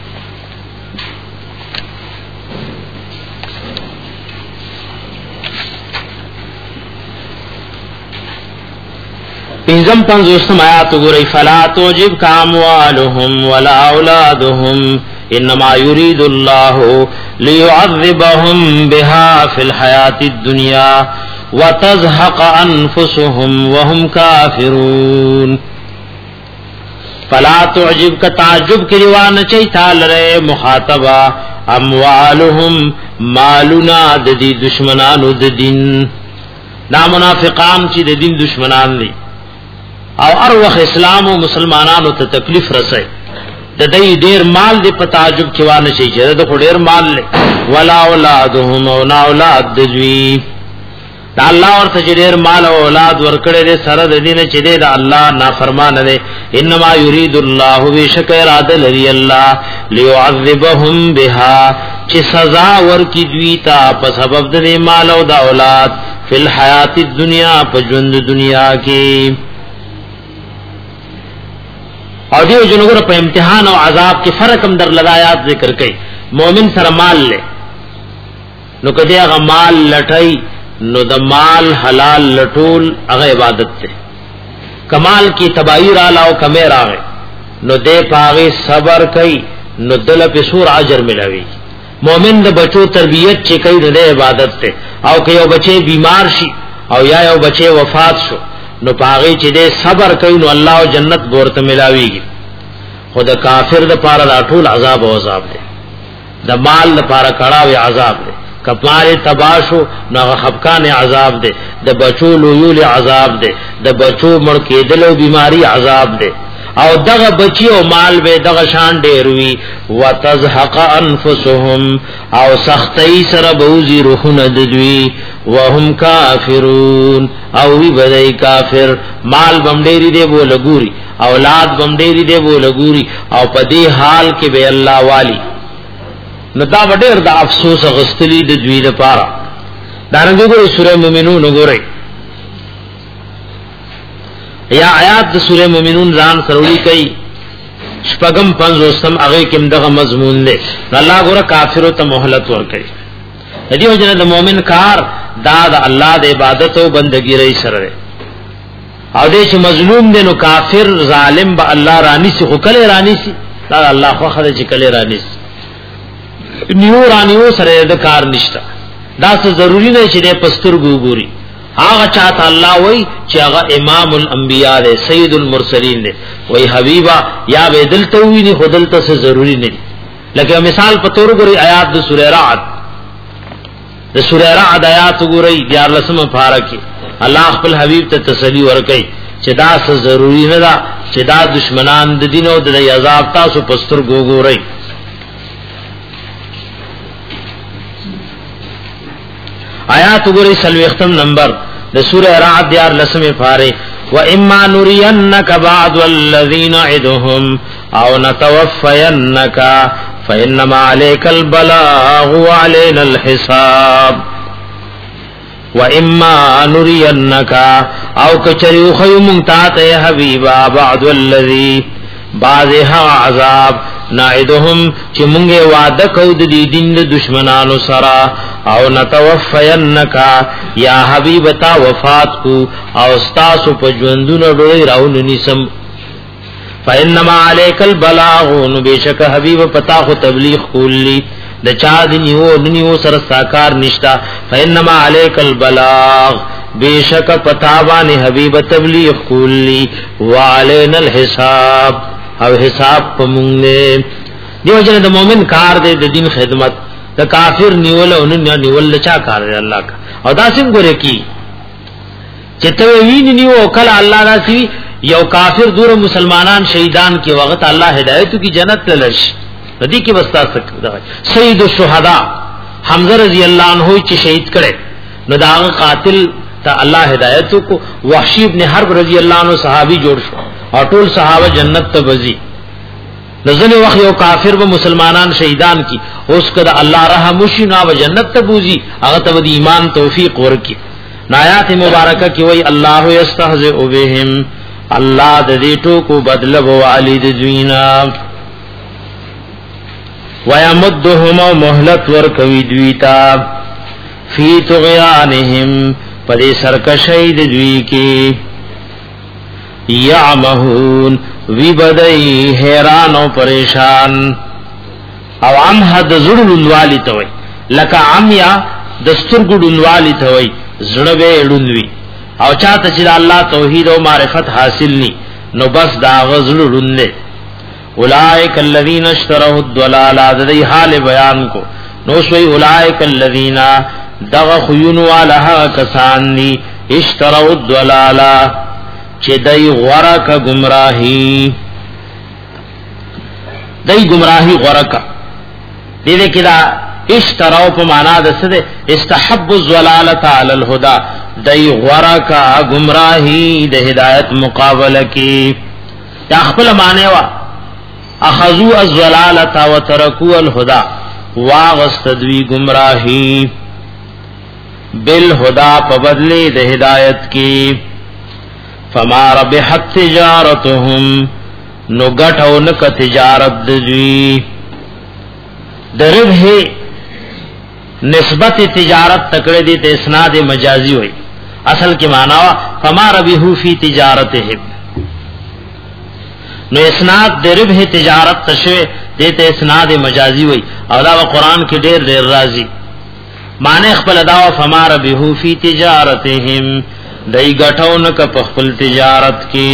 پینزم پنزوستم آیات گوری فلا توجب کاموالهم ولا اولادهم انما يريد الله ليعذبهم بها في الحياة الدنيا وتزهق انفسهم وهم كافرون. فلا تعجب کا تعجب کی روان چیتا لرے مخاطبہ اموالهم مالنا ددی دشمنانو ددین نا منافقان چی ددین دشمنان لی او اروخ اسلام و مسلمانانو ته تکلیف رسے د دې ډیر مال دې په تعجب کې وانه شي چې د خو ډیر مال له ولا اولادهم او نا اولاد دجوی دا الله ورته ډیر مال او اولاد ورکړي دې سره د دې نه چې دې د الله نافرمان دي. انما يريد الله بشکر عدل لري الله ليعذبهم بها چې سزا ورکړي دوی ته په سبب د مال او د اولاد فل حیات الدنیا په ژوند دنیا کې. اور دیو جنگر په امتحان او عذاب کې فرق هم در لایات ذکر کړي. مومن سره مال له نو کدی هغه مال لټای نو د مال حلال لټول هغه عبادت ته کمال کی تباہی را لاو کمه راغې نو دې پاغه صبر کوي نو دل په سور اجر ملاوي. مومن د بچو تربیت چې کوي د عبادت ته او که یو بچي بیمار شي او یا یو بچي وفات شو نو پاغی چې دې صبر کوي نو الله او جنت ورته ملاويږي. خود کافر د پاره د ټول عذاب او عذاب دی د مال د پاره کړهوي عذاب دی کپاره تباشو نو خفقان عذاب دی د بچو لویول عذاب دی د بچو مړ کېدل او بیماری عذاب دی او دغه بچي او مال به دغه شان ډېروي وتزهق انفسهم او سختي سره بوزي روحونه ددوي وهم کافرون او وی بدای کافر مال بمډيري دی بو لګوري اولاد بمډيري دی بو لګوري او په دې حال کې به الله والی نتا وډیر د افسوس غستلی د دوی لپاره. دارنګه ګورې سورې مومنون وګورئ یا آیات د سورې مومنون ځان سروړي کوي شپږم پنځوستم هغه کې دغه مضمون دی. الله ګوره کافرو ته مهلت ورکړي د دې وجنه د مؤمن کار دا د الله د عبادت او بندګۍ رہی سره او دې چې مظلوم دی نو کافر ظالم به الله رانی سي خو کله رانی سي دا الله خو خله چې کله رانی سي نیو رانیو سره د کار نشته دا څه ضروری نه چې د پسترګو ګوري هغه چاته الله وای چې هغه امام الانبیاء دی سید المرسلین دی وای حبیبا یا به دلته وی نه خدلته څه ضروری نه لکه مثال په تور ګوري آیات د سوره رعد د سوره رعد آیات ګوري دیار لسمه پارکه الله خپل حبیب ته تسلی ورکړي چې دا څه ضروری نه ده چې دا دشمنان د دین او د عذاب تاسو پستر ګوري آیات ګوري سلوختم نمبر د سوره رعد دیار لسمه پاره و اما نرینک بعض الذین عدهم او نتوفینک فانما عليك البلاغ وعلينا الحساب و اما نرینک او کچریو خیمون تاته حبیبا بعض الذی بعضها عذاب نعدهم چې مونږه وعده کو د دې دین د دشمنانو سره او نتوفینک یا حبیب تا وفات کو او استاسو په ژوندونو ډوړي راونی سم فانما عليك البلاغ نو بشک حبیب پتا خو تبلیغ کولی د چا دنیو دنیو سره ساکار نشتا فانما عليك البلاغ بشک پتا باندې حبیب تبلیغ کولی وعلينا الحساب او حساب پمونه دیو جن د مؤمن کار دے د دین خدمت د کافر نیول او نه نیول چا کار دی الله کا او دا څنګه ګره کی چته وین نیو کله الله راسی یو کافر دور مسلمانان شهیدان کی وخت الله هدایت کی جنت لرش ردی کی واسطہ سید الشهدا حمزه رضی الله عنه چې شهید کړي نو دا قاتل ته الله هدایت کو وحشی ابن حرب رضی الله عنه صحابي جوړ شو او ټول صحابه جنت ته وځي نزل وخت یو کافر و مسلمانان شهیدان کی اوس کده الله رحم وشي نو و جنت ته بوزي هغه ته د ایمان توفیق ورکي آیات مبارکه کی وای الله یستهزئ بهم الله د دې ټکو بدل وو علی د دوینا ويمدهم مهلت ورکوي دویتا فی طغیانهم پدې سرکشی د دوی کې یعمهون وی بدئی حیران او پریشان او عم حد زړل والی ته وای لکه عمیا دستور ګډل والی ته وای زړه به ډونوي او چاته چې الله توحید او معرفت حاصل ني نو بس دا غزل ډونله اولائک الذین اشتروا الضلالہ دای حال بیان کو نو سوی اولائک الذین دغ خيون والها کسان ني اشتروا الضلالہ چې دای غورا کا گمراهی دای گمراهی غورا کا دې دې کدا اشتراو په معنا د څه ده استحب الضلاله علی الهدى دای غورا کا گمراهی د هدایت مقابله کی یا خپل معنی وا اخذوا الضلاله وتركوا الهدى واغستدوی گمراهی بالهدى په بدله د هدایت کی فما ربحت تجارتهم نو گٹھو نک تجارت دوی دربه نسبت تجارت تکڑے دی تے اسناد مجازی ہوئی اصل کی معنی فما ربحو فی تجارتهم نو اسناد دربه تجارت تشوی دی تے اسناد مجازی ہوئی او دا قرآن کی دیر دیر رازی معنی خپل دا فما ربحو فی تجارتهم دای غټاون ک په خپل تجارت کې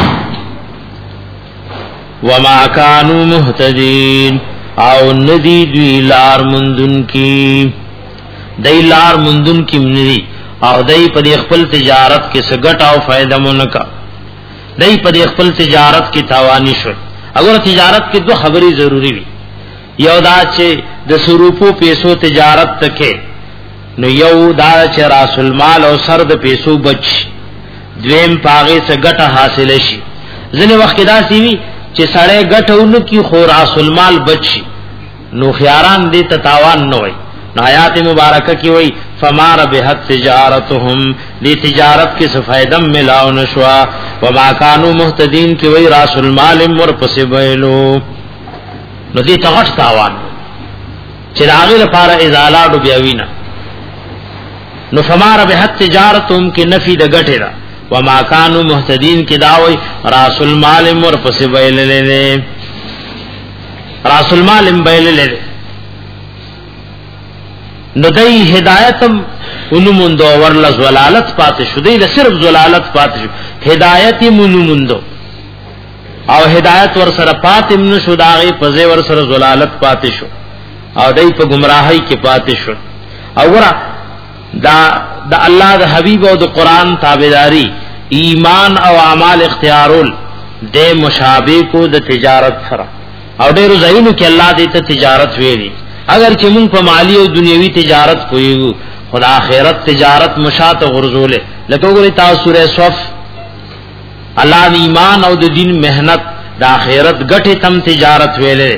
وما كانوا مهتدين او ندی دوی لار مندون کی دای لار مندون کی منی او دای په خپل تجارت کې سګټ او فائدہ مونږه دای په خپل تجارت کې تاوانی شو اگر تجارت کې دو خبري ضروری وي یو دا چې د سروپو پیسو تجارت تکه نو یو دا چې راس المال او سر د پیسو بچ دویم پاغه څخه ګټه حاصل شي ځنه وخت دا سی وی چې سړی ګټهونه کی خو راس المال بچ نو خياران دې تتاوان نه وي آیات مبارکه کی وای فما ربحت تجارتهم دې تجارت کې څه فائدہ ملاو نشوا وما كانوا مهتدين کی وای راس المال مر پس ویلو نو دې تغټ تاوان چې راغله لپاره ازالات بیاوینا نو فما ربحت تجارتهم کی نفی د غټه را وما كانوا مهتدين کی داوی راس المال مر پس ویللې راس المال بیللې نو دای هدایتم انمندو ورل زلالت پاتې شو دی له صرف زلالت پاتې شو هدایت منمندو او هدایت ور سره پاتې من شو داغه پځه ور سره زلالت پاتې شو او دای په گمراهی کې پاتې شو او ورا دا د الله د حبیب او د قران تابعداري ایمان او اعمال اختیارول د مشابه کو د تجارت سره او ډیرو ځایونو کې الله دې ته تجارت ویلي اگر چې موږ په مالی او دنیوي تجارت کویو خدا آخرت تجارت مشات غرزول لکه وګورئ تاسو سورہ صف الله د ایمان او د دین مهنت د آخرت غټه تم تجارت ویلې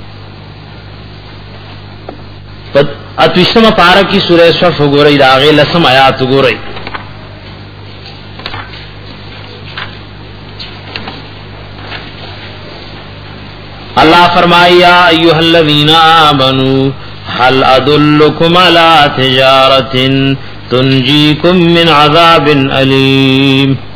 په اتوشتمه پارا کی سورہ صف وګورئ دا غي لسم آیات وګورئ اللہ فرمایا ایها الذین آمنوا هل ادلکم علی تجارت تنجیکم من عذاب الیم